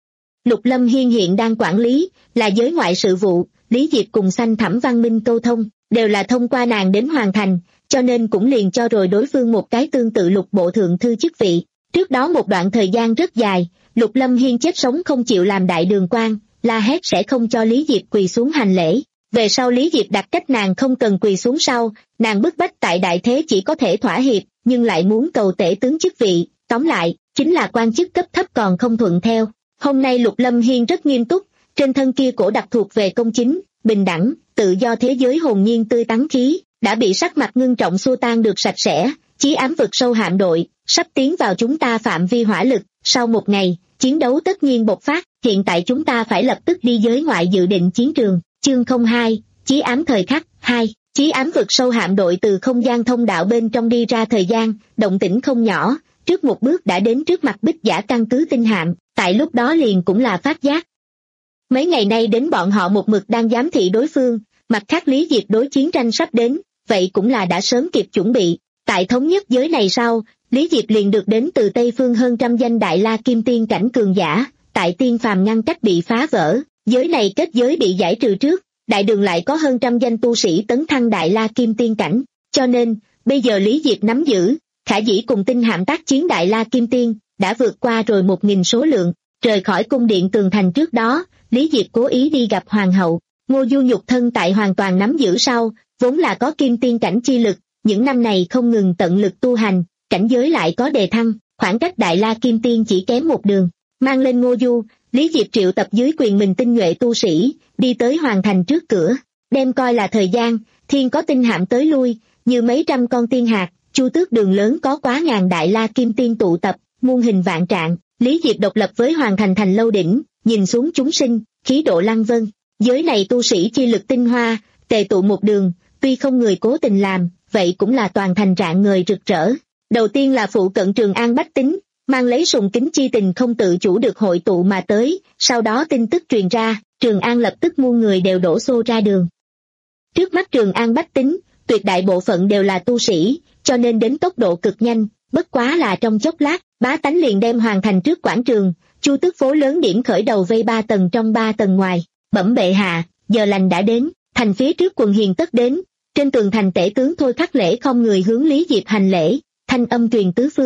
Lục Lâm Hiên hiện đang quản lý, là giới ngoại sự vụ, Lý Diệp cùng Sanh Thẩm Văn Minh câu thông, đều là thông qua nàng đến hoàn thành, cho nên cũng liền cho rồi đối phương một cái tương tự Lục bộ thượng thư chức vị. Trước đó một đoạn thời gian rất dài, Lục Lâm Hiên chết sống không chịu làm đại đường quan, la hét sẽ không cho Lý Diệp quỳ xuống hành lễ. Về sau Lý Diệp đặt cách nàng không cần quỳ xuống sau, nàng bức bách tại đại thế chỉ có thể thỏa hiệp, nhưng lại muốn cầu tể tướng chức vị, tóm lại, chính là quan chức cấp thấp còn không thuận theo. Hôm nay Lục Lâm Hiên rất nghiêm túc, trên thân kia cổ đặc thuộc về công chính, bình đẳng, tự do thế giới hồn nhiên tươi tắn khí, đã bị sắc mặt ngưng trọng xua tan được sạch sẽ, chí ám vực sâu hạm đội, sắp tiến vào chúng ta phạm vi hỏa lực, sau một ngày, chiến đấu tất nhiên bộc phát, hiện tại chúng ta phải lập tức đi giới ngoại dự định chiến trường. Chương không hai, chí ám thời khắc, hai, chí ám vực sâu hạm đội từ không gian thông đạo bên trong đi ra thời gian, động tĩnh không nhỏ, trước một bước đã đến trước mặt Bích Giả căn cứ tinh hạm, tại lúc đó liền cũng là phát giác. Mấy ngày nay đến bọn họ một mực đang giám thị đối phương, mặt khác Lý Diệp đối chiến tranh sắp đến, vậy cũng là đã sớm kịp chuẩn bị. Tại thống nhất giới này sau, Lý Diệp liền được đến từ Tây Phương hơn trăm danh Đại La Kim Tiên cảnh cường giả, tại tiên phàm ngăn cách bị phá vỡ, giới này kết giới bị giải trừ trước, đại đường lại có hơn trăm danh tu sĩ tấn thăng Đại La Kim Tiên cảnh, cho nên, bây giờ Lý Diệp nắm giữ, khả dĩ cùng tinh hạm tác chiến Đại La Kim Tiên, đã vượt qua rồi một nghìn số lượng. Rời khỏi cung điện tường thành trước đó, Lý Diệp cố ý đi gặp hoàng hậu. Ngô Du nhục thân tại hoàn toàn nắm giữ sau, vốn là có kim tiên cảnh chi lực, những năm này không ngừng tận lực tu hành, cảnh giới lại có đề thăng, khoảng cách Đại La Kim Tiên chỉ kém một đường. Mang lên Ngô Du, Lý Diệp triệu tập dưới quyền mình tinh nhuệ tu sĩ, đi tới hoàng thành trước cửa, đem coi là thời gian, thiên có tinh hạm tới lui, như mấy trăm con tiên hạt, chu tước đường lớn có quá ngàn Đại La Kim Tiên tụ tập, muôn hình vạn trạng. Lý Diệp độc lập với hoàng thành thành lâu đỉnh, nhìn xuống chúng sinh, khí độ lăng vân. Giới này tu sĩ chi lực tinh hoa, tề tụ một đường, tuy không người cố tình làm, vậy cũng là toàn thành rạng ngời rực rỡ. Đầu tiên là phụ cận Trường An bách tính, mang lấy sùng kính chi tình không tự chủ được hội tụ mà tới, sau đó tin tức truyền ra, Trường An lập tức muôn người đều đổ xô ra đường. Trước mắt Trường An bách tính, tuyệt đại bộ phận đều là tu sĩ, cho nên đến tốc độ cực nhanh, bất quá là trong chốc lát, bá tánh liền đem hoàn thành trước quảng trường, chu tước phố lớn điểm khởi đầu vây ba tầng trong ba tầng ngoài. Bẩm bệ hạ, giờ lành đã đến, thành phía trước quần hiền tất đến, trên tường thành tể tướng Thôi Khắc Lễ không người hướng Lý Diệp hành lễ, thanh âm truyền tứ phương.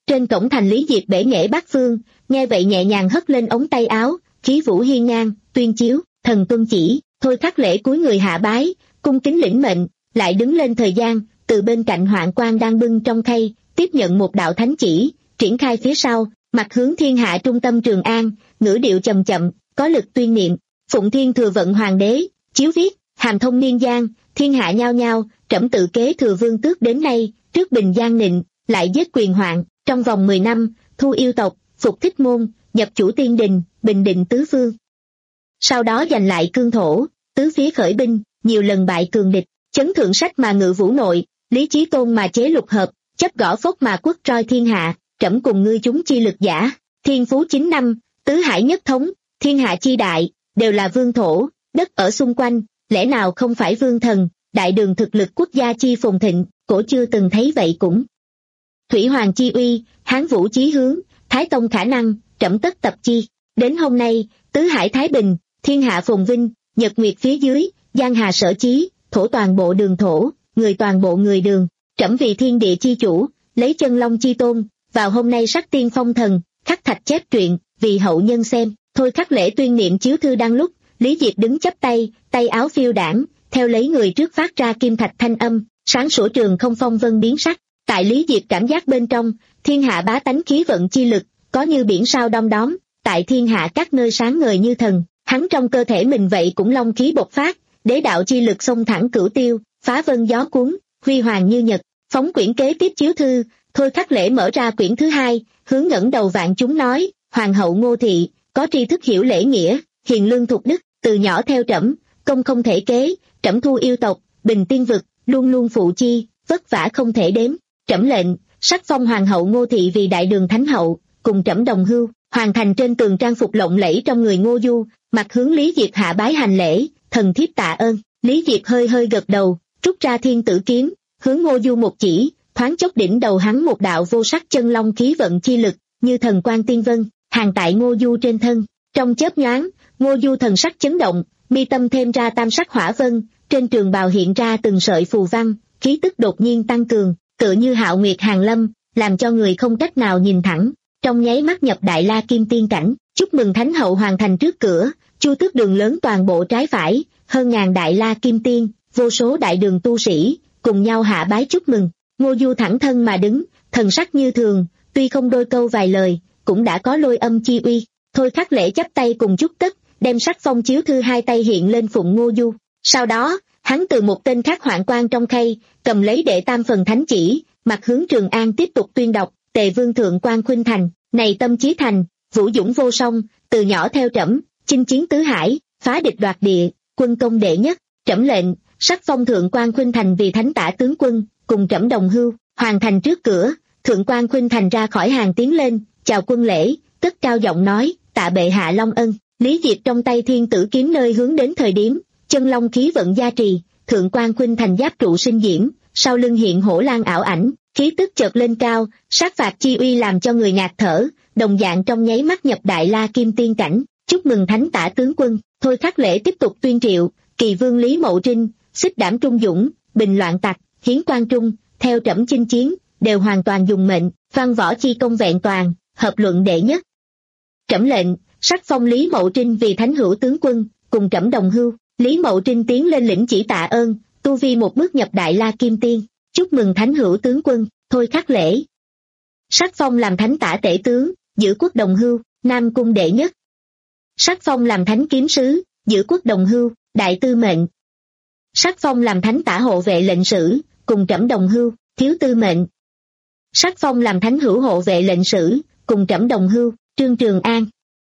Trên cổng thành Lý Diệp bể nghệ bát phương, nghe vậy nhẹ nhàng hất lên ống tay áo, khí vũ hiên ngang, tuyên chiếu, thần tuân chỉ. Thôi Khắc Lễ cúi người hạ bái, cung kính lĩnh mệnh, lại đứng lên thời gian, từ bên cạnh Hoạn Quan đang bưng trong khay, tiếp nhận một đạo thánh chỉ, triển khai phía sau, mặt hướng thiên hạ trung tâm Trường An, ngữ điệu chậm chậm, có lực tuyên niệm, phụng thiên thừa vận hoàng đế, chiếu viết, hàm thông niên giang, thiên hạ nhao nhao, trẫm tự kế thừa vương tước đến nay, trước bình giang nịnh, lại giết quyền hoạn, trong vòng mười năm, thu yêu tộc, phục thích môn, nhập chủ tiên đình, bình định tứ phương. Sau đó giành lại cương thổ, tứ phía khởi binh, nhiều lần bại cường địch, chấn thượng sách mà ngự vũ nội, lý chí tôn mà chế lục hợp, chấp gõ phốc mà quốc roi thiên hạ, trẫm cùng ngươi chúng chi lực giả, thiên phú chín năm, tứ hải nhất thống, thiên hạ chi đại, đều là vương thổ, đất ở xung quanh, lẽ nào không phải vương thần, đại đường thực lực quốc gia chi phồn thịnh, cổ chưa từng thấy vậy cũng. Thủy hoàng chi uy, hán vũ chí hướng, thái tông khả năng, trẫm tất tập chi, đến hôm nay, tứ hải thái bình, thiên hạ phồn vinh, nhật nguyệt phía dưới, giang hà sở chí, thổ toàn bộ đường thổ, người toàn bộ người đường, trẫm vì thiên địa chi chủ, lấy chân long chi tôn, vào hôm nay sắc tiên phong thần, khắc thạch chép truyện, vì hậu nhân xem. Thôi Khắc Lễ tuyên niệm chiếu thư đăng lúc, Lý Diệp đứng chắp tay, tay áo phiêu đảng, theo lấy người trước phát ra kim thạch thanh âm, sáng sủa trường không phong vân biến sắc. Tại Lý Diệp cảm giác bên trong, thiên hạ bá tánh khí vận chi lực, có như biển sao đom đóm, tại thiên hạ các nơi sáng ngời như thần, hắn trong cơ thể mình vậy cũng long khí bộc phát, đế đạo chi lực xông thẳng cửu tiêu, phá vân gió cuốn, huy hoàng như nhật. Phóng quyển kế tiếp chiếu thư, Thôi Khắc Lễ mở ra quyển thứ hai, hướng ngẩng đầu vạn chúng nói, hoàng hậu Ngô Thị, có tri thức hiểu lễ nghĩa, hiền lương thục đức, từ nhỏ theo trẫm, công không thể kế, trẫm thu yêu tộc, bình tiên vực, luôn luôn phụ chi, vất vả không thể đếm. Trẫm lệnh, sắc phong hoàng hậu Ngô Thị vì đại đường thánh hậu, cùng trẫm đồng hưu. Hoàng thành trên tường trang phục lộng lẫy trong người Ngô Du, mặt hướng Lý Diệp hạ bái hành lễ, thần thiếp tạ ơn. Lý Diệp hơi hơi gật đầu, rút ra thiên tử kiếm, hướng Ngô Du một chỉ, thoáng chốc đỉnh đầu hắn một đạo vô sắc chân long khí vận chi lực, như thần quang tiên vân, hàng tại Ngô Du trên thân. Trong chớp nhoáng, Ngô Du thần sắc chấn động, mi tâm thêm ra tam sắc hỏa vân, trên trường bào hiện ra từng sợi phù văn, khí tức đột nhiên tăng cường, tựa như hạo nguyệt hàng lâm, làm cho người không cách nào nhìn thẳng. Trong nháy mắt nhập Đại La Kim Tiên cảnh, chúc mừng thánh hậu hoàn thành trước cửa, chu tước đường lớn toàn bộ trái phải, hơn ngàn Đại La Kim Tiên, vô số đại đường tu sĩ, cùng nhau hạ bái chúc mừng. Ngô Du thẳng thân mà đứng, thần sắc như thường, tuy không đôi câu vài lời, cũng đã có lôi âm chi uy. Thôi Khắc Lễ chắp tay cùng chúc tất, đem sắc phong chiếu thư hai tay hiện lên phụng Ngô Du. Sau đó, hắn từ một tên khác hoạn quan trong khay, cầm lấy đệ tam phần thánh chỉ, mặt hướng Trường An tiếp tục tuyên đọc, Tề Vương thượng quan khuynh thành, này tâm chí thành, vũ dũng vô song, từ nhỏ theo trẫm, chinh chiến tứ hải, phá địch đoạt địa, quân công đệ nhất, trẫm lệnh, sắc phong thượng quan khuynh thành vì thánh tả tướng quân, cùng trẫm đồng hưu. Hoàn thành trước cửa, thượng quan khuynh thành ra khỏi hàng tiến lên, chào quân lễ, cất cao giọng nói, tạ bệ hạ long ân. Lý Diệp trong tay thiên tử kiếm nơi hướng đến thời điểm, chân long khí vận gia trì, thượng quan khuynh thành giáp trụ sinh diễm, sau lưng hiện hổ lang ảo ảnh, khí tức chợt lên cao, sát phạt chi uy làm cho người ngạt thở, đồng dạng trong nháy mắt nhập Đại La Kim Tiên cảnh. Chúc mừng thánh tả tướng quân. Thôi Khắc Lễ tiếp tục tuyên triệu, kỳ vương Lý Mậu Trinh, xích đảm trung dũng, bình loạn tặc, hiến quan trung, theo trẫm chinh chiến, đều hoàn toàn dùng mệnh, văn võ chi công vẹn toàn, hợp luận đệ nhất. Trẫm lệnh, sắc phong Lý Mậu Trinh vì thánh hữu tướng quân, cùng trẫm đồng hưu. Lý Mậu Trinh tiến lên lĩnh chỉ tạ ơn, tu vi một bước nhập Đại La Kim Tiên. Chúc mừng thánh hữu tướng quân. Thôi Khắc Lễ sắc phong làm thánh tả tể tướng, giữ quốc đồng hưu, Nam cung đệ nhất. Sắc phong làm thánh kiếm sứ, giữ quốc đồng hưu, đại tư mệnh. Sắc phong làm thánh tả hộ vệ lệnh sử, cùng trẫm đồng hưu, thiếu tư mệnh. Sắc phong làm thánh hữu hộ vệ lệnh sử, cùng trẫm đồng hưu, Trương Trường An.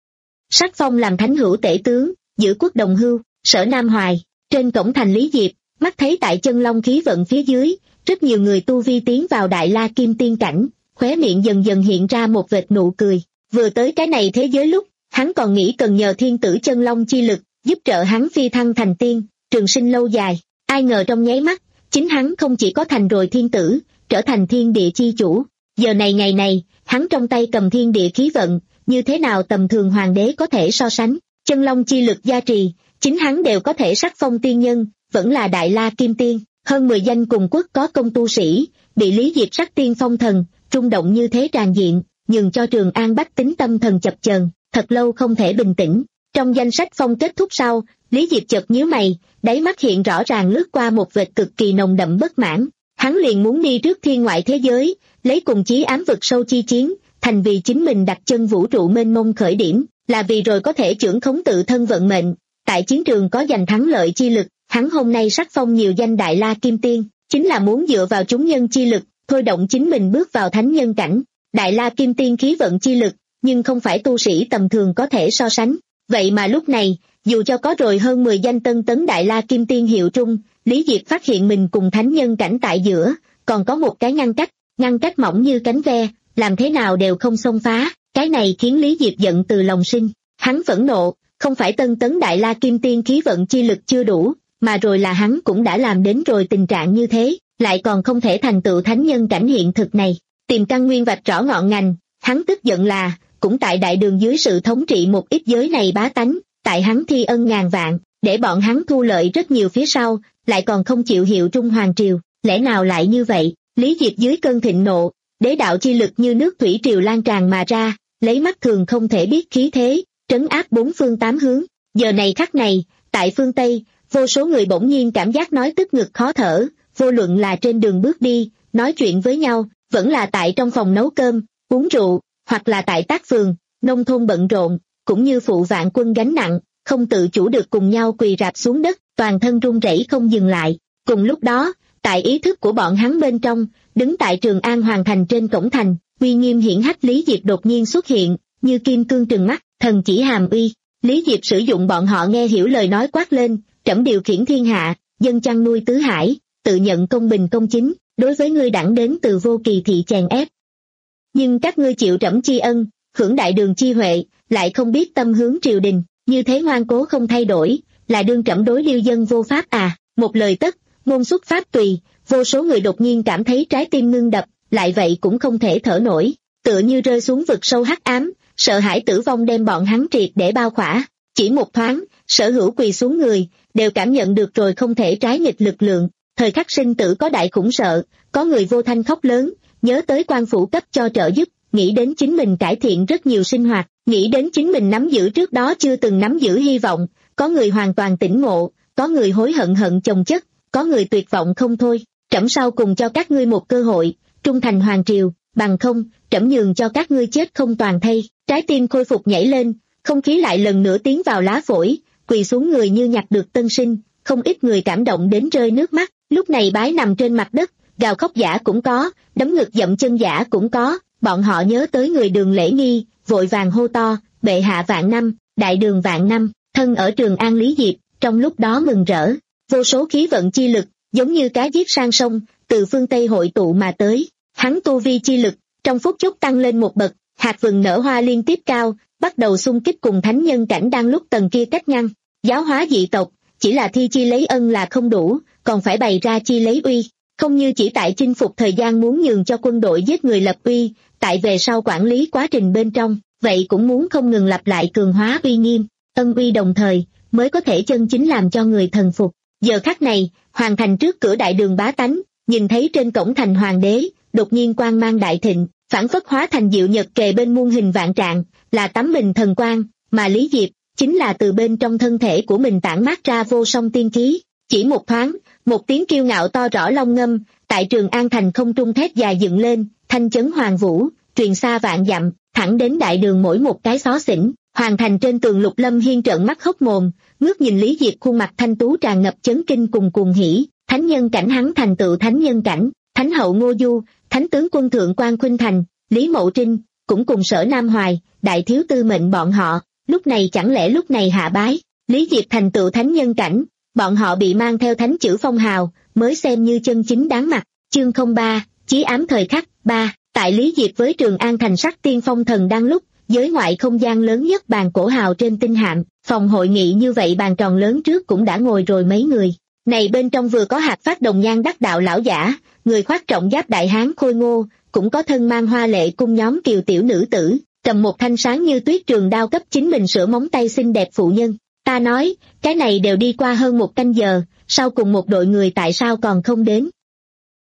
Sắc phong làm thánh hữu tể tướng, giữ quốc đồng hưu, Sở Nam Hoài. Trên cổng thành Lý Diệp, mắt thấy tại chân long khí vận phía dưới, rất nhiều người tu vi tiến vào Đại La Kim Tiên cảnh, khóe miệng dần dần hiện ra một vệt nụ cười. Vừa tới cái này thế giới lúc, hắn còn nghĩ cần nhờ thiên tử chân long chi lực, giúp trợ hắn phi thăng thành tiên, trường sinh lâu dài. Ai ngờ trong nháy mắt, chính hắn không chỉ có thành rồi thiên tử, trở thành thiên địa chi chủ. Giờ này ngày này, hắn trong tay cầm thiên địa khí vận, như thế nào tầm thường hoàng đế có thể so sánh. Chân long chi lực gia trì, chính hắn đều có thể sắc phong tiên nhân, vẫn là Đại La Kim Tiên. Hơn mười danh cùng quốc có công tu sĩ, bị Lý Diệp sắc tiên phong thần, rung động như thế tràn diện, nhường cho Trường An bách tính tâm thần chập chờn, thật lâu không thể bình tĩnh. Trong danh sách phong kết thúc sau, Lý Diệp chợt nhíu mày, đáy mắt hiện rõ ràng lướt qua một vệt cực kỳ nồng đậm bất mãn. Hắn liền muốn đi trước thiên ngoại thế giới, lấy cùng chí ám vực sâu chi chiến, thành vì chính mình đặt chân vũ trụ mênh mông khởi điểm, là vì rồi có thể trưởng khống tự thân vận mệnh. Tại chiến trường có giành thắng lợi chi lực, hắn hôm nay sắc phong nhiều danh Đại La Kim Tiên, chính là muốn dựa vào chúng nhân chi lực, thôi động chính mình bước vào thánh nhân cảnh. Đại La Kim Tiên khí vận chi lực, nhưng không phải tu sĩ tầm thường có thể so sánh. Vậy mà lúc này, dù cho có rồi hơn mười danh tân tấn Đại La Kim Tiên hiệu trung, Lý Diệp phát hiện mình cùng thánh nhân cảnh tại giữa, còn có một cái ngăn cách, ngăn cách mỏng như cánh ve, làm thế nào đều không xông phá. Cái này khiến Lý Diệp giận từ lòng sinh. Hắn phẫn nộ, không phải tân tấn Đại La Kim Tiên khí vận chi lực chưa đủ, mà rồi là hắn cũng đã làm đến rồi tình trạng như thế, lại còn không thể thành tựu thánh nhân cảnh hiện thực này. Tìm căn nguyên vạch rõ ngọn ngành, hắn tức giận là, cũng tại đại đường dưới sự thống trị một ít giới này bá tánh, tại hắn thi ân ngàn vạn, để bọn hắn thu lợi rất nhiều phía sau, lại còn không chịu hiệu trung hoàng triều, lẽ nào lại như vậy? Lý Diệp dưới cơn thịnh nộ, đế đạo chi lực như nước thủy triều lan tràn mà ra, lấy mắt thường không thể biết khí thế, trấn áp bốn phương tám hướng. Giờ này khắc này, tại phương Tây, vô số người bỗng nhiên cảm giác nói tức ngực khó thở, vô luận là trên đường bước đi, nói chuyện với nhau, vẫn là tại trong phòng nấu cơm, uống rượu, hoặc là tại tác phường, nông thôn bận rộn, cũng như phụ vạn quân gánh nặng, không tự chủ được cùng nhau quỳ rạp xuống đất, toàn thân run rẩy không dừng lại. Cùng lúc đó, tại ý thức của bọn hắn bên trong, đứng tại Trường An Hoàng thành trên cổng thành, uy nghiêm hiển hách Lý Diệp đột nhiên xuất hiện, như kim cương trừng mắt, thần chỉ hàm uy. Lý Diệp sử dụng bọn họ nghe hiểu lời nói quát lên, trẫm điều khiển thiên hạ, dân chăn nuôi tứ hải, tự nhận công bình công chính, đối với ngươi đẳng đến từ vô kỳ thị chèn ép. Nhưng các ngươi chịu trẫm tri ân, hưởng đại đường chi huệ, lại không biết tâm hướng triều đình, như thế ngoan cố không thay đổi, là đương trẫm đối liêu dân vô pháp à? Một lời tất, ngôn xuất pháp tùy, vô số người đột nhiên cảm thấy trái tim ngưng đập, lại vậy cũng không thể thở nổi, tựa như rơi xuống vực sâu hắc ám, sợ hãi tử vong đem bọn hắn triệt để bao khỏa. Chỉ một thoáng, sở hữu quỳ xuống người, đều cảm nhận được rồi không thể trái nghịch lực lượng. Thời khắc sinh tử có đại khủng sợ, có người vô thanh khóc lớn, nhớ tới quan phủ cấp cho trợ giúp, nghĩ đến chính mình cải thiện rất nhiều sinh hoạt, nghĩ đến chính mình nắm giữ trước đó chưa từng nắm giữ hy vọng, có người hoàn toàn tỉnh ngộ, có người hối hận hận chồng chất, có người tuyệt vọng không thôi. Trẫm sau cùng cho các ngươi một cơ hội, trung thành hoàng triều, bằng không, trẫm nhường cho các ngươi chết không toàn thây. Trái tim khôi phục nhảy lên, không khí lại lần nữa tiến vào lá phổi, quỳ xuống người như nhặt được tân sinh, không ít người cảm động đến rơi nước mắt. Lúc này bái nằm trên mặt đất, gào khóc giả cũng có, đấm ngực dậm chân giả cũng có, bọn họ nhớ tới người Đường lễ nghi, vội vàng hô to, bệ hạ vạn năm, đại đường vạn năm. Thân ở Trường An Lý Diệp, trong lúc đó mừng rỡ, vô số khí vận chi lực, giống như cá giết sang sông, từ phương Tây hội tụ mà tới. Hắn tu vi chi lực, trong phút chốc tăng lên một bậc, hạt vừng nở hoa liên tiếp cao, bắt đầu xung kích cùng thánh nhân cảnh đang lúc tầng kia cách ngăn. Giáo hóa dị tộc, chỉ là thi chi lấy ân là không đủ, còn phải bày ra chi lấy uy. Không như chỉ tại chinh phục thời gian muốn nhường cho quân đội giết người lập uy, tại về sau quản lý quá trình bên trong, vậy cũng muốn không ngừng lặp lại cường hóa uy nghiêm, ân uy đồng thời, mới có thể chân chính làm cho người thần phục. Giờ khắc này, hoàng thành trước cửa đại đường bá tánh, nhìn thấy trên cổng thành hoàng đế, đột nhiên quang mang đại thịnh, phản phất hóa thành diệu nhật kề bên muôn hình vạn trạng, là tắm mình thần quang, mà Lý Diệp, chính là từ bên trong thân thể của mình tản mát ra vô song tiên khí. Chỉ một thoáng, một tiếng kiêu ngạo to rõ long ngâm, tại Trường An thành không trung thét dài dựng lên, thanh chấn hoàng vũ, truyền xa vạn dặm, thẳng đến đại đường mỗi một cái xó xỉnh. Hoàng thành trên tường Lục Lâm Hiên trợn mắt hốc mồm, ngước nhìn Lý Diệp khuôn mặt thanh tú tràn ngập chấn kinh cùng cuồng hỉ. Thánh nhân cảnh hắn thành tựu thánh nhân cảnh, thánh hậu Ngô Du, thánh tướng quân thượng quan Khuynh Thành, Lý Mậu Trinh, cũng cùng Sở Nam Hoài, đại thiếu tư mệnh bọn họ, lúc này chẳng lẽ lúc này hạ bái. Lý Diệp thành tựu thánh nhân cảnh, bọn họ bị mang theo thánh chữ phong hào, mới xem như chân chính đáng mặt. Chương không ba, chí ám thời khắc. Ba, tại Lý Diệp với Trường An thành sắc tiên phong thần đang lúc, giới ngoại không gian lớn nhất bàn cổ hào trên tinh hạm, phòng hội nghị như vậy bàn tròn lớn trước cũng đã ngồi rồi mấy người. Này bên trong vừa có hạt phát đồng nhan đắc đạo lão giả, người khoác trọng giáp đại hán khôi ngô, cũng có thân mang hoa lệ cung nhóm kiều tiểu nữ tử, cầm một thanh sáng như tuyết trường đao cấp chính mình sửa móng tay xinh đẹp phụ nhân. Ta nói, cái này đều đi qua hơn một canh giờ, sau cùng một đội người tại sao còn không đến?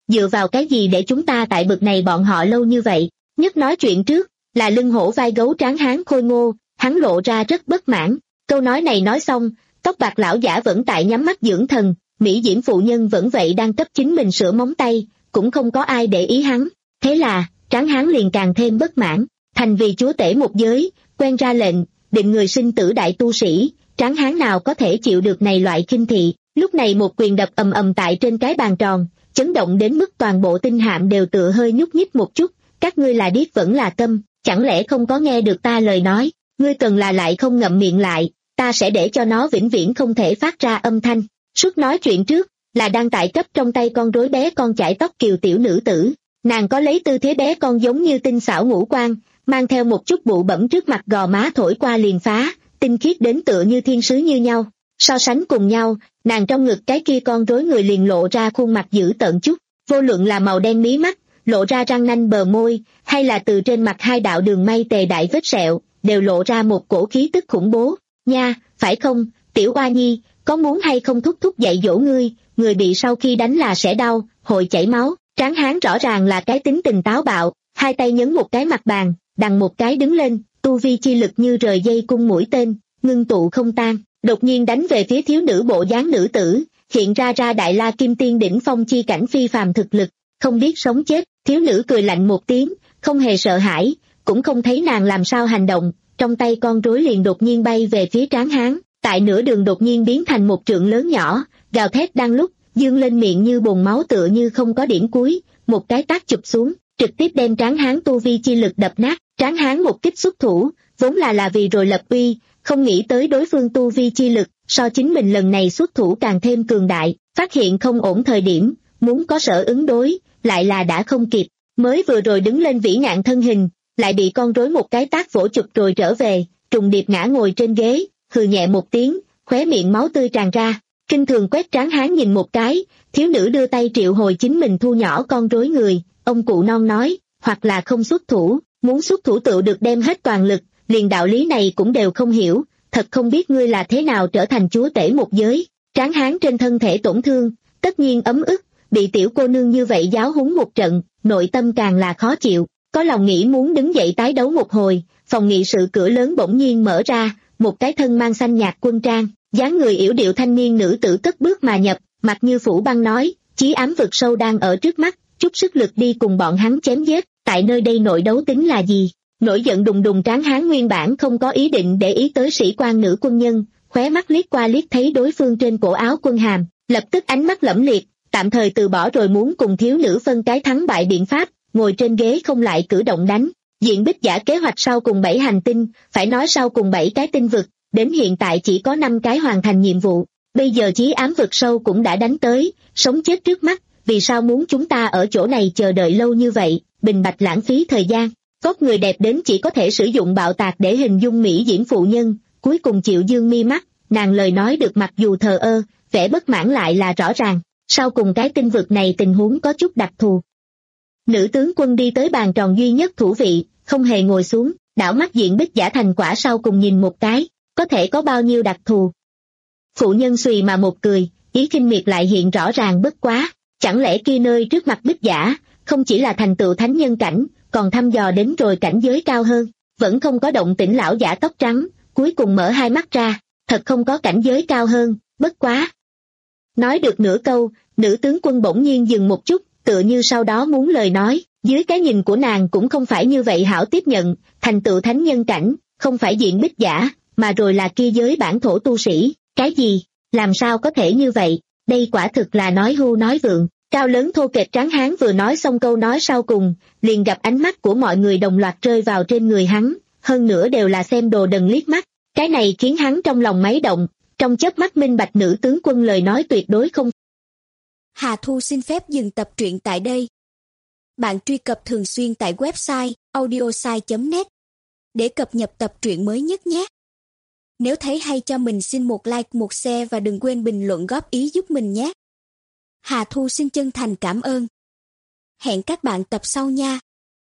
dựa vào cái gì để chúng ta tại bực này bọn họ lâu như vậy? Nhất nói chuyện trước, là lưng hổ vai gấu tráng hán khôi ngô, hắn lộ ra rất bất mãn. Câu nói này nói xong, tóc bạc lão giả vẫn tại nhắm mắt dưỡng thần, mỹ diễm phụ nhân vẫn vậy đang cấp chính mình sửa móng tay, cũng không có ai để ý hắn. Thế là, tráng hán liền càng thêm bất mãn, thành vì chúa tể một giới, quen ra lệnh, định người sinh tử đại tu sĩ, tráng hán nào có thể chịu được này loại khinh thị. Lúc này một quyền đập ầm ầm tại trên cái bàn tròn, chấn động đến mức toàn bộ tinh hạm đều tựa hơi nhúc nhích một chút. Các ngươi là điếc vẫn là câm, chẳng lẽ không có nghe được ta lời nói? Ngươi cần là lại không ngậm miệng lại, ta sẽ để cho nó vĩnh viễn không thể phát ra âm thanh. Suốt nói chuyện trước, là đang tại cấp trong tay con rối bé con chải tóc kiều tiểu nữ tử. Nàng có lấy tư thế bé con giống như tinh xảo ngũ quan, mang theo một chút bụ bẫm trước mặt gò má thổi qua liền phá, tinh khiết đến tựa như thiên sứ như nhau. So sánh cùng nhau, nàng trong ngực cái kia con rối người liền lộ ra khuôn mặt dữ tợn chút, vô luận là màu đen mí mắt, lộ ra răng nanh bờ môi, hay là từ trên mặt hai đạo đường may tề đại vết sẹo, đều lộ ra một cổ khí tức khủng bố. Nha, phải không, tiểu oa nhi, có muốn hay không thúc thúc dạy dỗ ngươi, người bị sau khi đánh là sẽ đau, hội chảy máu. Tráng hán rõ ràng là cái tính tình táo bạo, hai tay nhấn một cái mặt bàn, đằng một cái đứng lên, tu vi chi lực như rời dây cung mũi tên, ngưng tụ không tan, đột nhiên đánh về phía thiếu nữ bộ dáng nữ tử, hiện ra ra đại la kim tiên đỉnh phong chi cảnh phi phàm thực lực, không biết sống chết. Thiếu nữ cười lạnh một tiếng, không hề sợ hãi, cũng không thấy nàng làm sao hành động, trong tay con rối liền đột nhiên bay về phía tráng hán, tại nửa đường đột nhiên biến thành một trượng lớn nhỏ, gào thét đang lúc, dương lên miệng như bồn máu tựa như không có điểm cuối, một cái tát chụp xuống, trực tiếp đem tráng hán tu vi chi lực đập nát. Tráng hán một kích xuất thủ, vốn là là vì rồi lập uy, không nghĩ tới đối phương tu vi chi lực, so chính mình lần này xuất thủ càng thêm cường đại, phát hiện không ổn thời điểm, muốn có sở ứng đối, lại là đã không kịp, mới vừa rồi đứng lên vĩ ngạn thân hình, lại bị con rối một cái tác vỗ chụp rồi trở về, trùng điệp ngã ngồi trên ghế, hừ nhẹ một tiếng, khóe miệng máu tươi tràn ra. Kinh thường quét tráng hán nhìn một cái, thiếu nữ đưa tay triệu hồi chính mình thu nhỏ con rối người, ông cụ non nói, hoặc là không xuất thủ, muốn xuất thủ tự được đem hết toàn lực, liền đạo lý này cũng đều không hiểu, thật không biết ngươi là thế nào trở thành chúa tể một giới. Tráng hán trên thân thể tổn thương, tất nhiên ấm ức, bị tiểu cô nương như vậy giáo huấn một trận, nội tâm càng là khó chịu, có lòng nghĩ muốn đứng dậy tái đấu một hồi. Phòng nghị sự cửa lớn bỗng nhiên mở ra, một cái thân mang xanh nhạt quân trang, dáng người yểu điệu thanh niên nữ tử cất bước mà nhập, mặt như phủ băng nói, chí ám vực sâu đang ở trước mắt, chút sức lực đi cùng bọn hắn chém giết, tại nơi đây nội đấu tính là gì? Nổi giận đùng đùng tráng hán nguyên bản không có ý định để ý tới sĩ quan nữ quân nhân, khóe mắt liếc qua liếc thấy đối phương trên cổ áo quân hàm, lập tức ánh mắt lẫm liệt, tạm thời từ bỏ rồi muốn cùng thiếu nữ phân cái thắng bại biện pháp, ngồi trên ghế không lại cử động đánh. Diện bích giả kế hoạch sau cùng bảy hành tinh, phải nói sau cùng bảy cái tinh vực, đến hiện tại chỉ có năm cái hoàn thành nhiệm vụ, bây giờ chí ám vực sâu cũng đã đánh tới, sống chết trước mắt, vì sao muốn chúng ta ở chỗ này chờ đợi lâu như vậy, bình bạch lãng phí thời gian. Cốt người đẹp đến chỉ có thể sử dụng bạo tạc để hình dung mỹ diễm phụ nhân, cuối cùng chịu dương mi mắt, nàng lời nói được mặc dù thờ ơ, vẻ bất mãn lại là rõ ràng, sau cùng cái tinh vực này tình huống có chút đặc thù. Nữ tướng quân đi tới bàn tròn duy nhất thủ vị, không hề ngồi xuống, đảo mắt diện bích giả thành quả sau cùng nhìn một cái, có thể có bao nhiêu đặc thù. Phụ nhân xùy mà một cười, ý khinh miệt lại hiện rõ ràng bất quá, chẳng lẽ kia nơi trước mặt bích giả, không chỉ là thành tựu thánh nhân cảnh, còn thăm dò đến rồi cảnh giới cao hơn, vẫn không có động tĩnh lão giả tóc trắng, cuối cùng mở hai mắt ra, thật không có cảnh giới cao hơn, bất quá. Nói được nửa câu, nữ tướng quân bỗng nhiên dừng một chút, tựa như sau đó muốn lời nói, dưới cái nhìn của nàng cũng không phải như vậy hảo tiếp nhận, thành tựu thánh nhân cảnh, không phải diện bích giả, mà rồi là kia giới bản thổ tu sĩ, cái gì, làm sao có thể như vậy, đây quả thực là nói hưu nói vượng. Cao lớn thô kệch tráng hán vừa nói xong câu nói sau cùng, liền gặp ánh mắt của mọi người đồng loạt rơi vào trên người hắn, hơn nữa đều là xem đồ đần liếc mắt, cái này khiến hắn trong lòng máy động, trong chớp mắt minh bạch nữ tướng quân lời nói tuyệt đối không. Hà Thu xin phép dừng tập truyện tại đây. Bạn truy cập thường xuyên tại website audiosai chấm net để cập nhật tập truyện mới nhất nhé. Nếu thấy hay cho mình xin một like, một share và đừng quên bình luận góp ý giúp mình nhé. Hà Thu xin chân thành cảm ơn. Hẹn các bạn tập sau nha.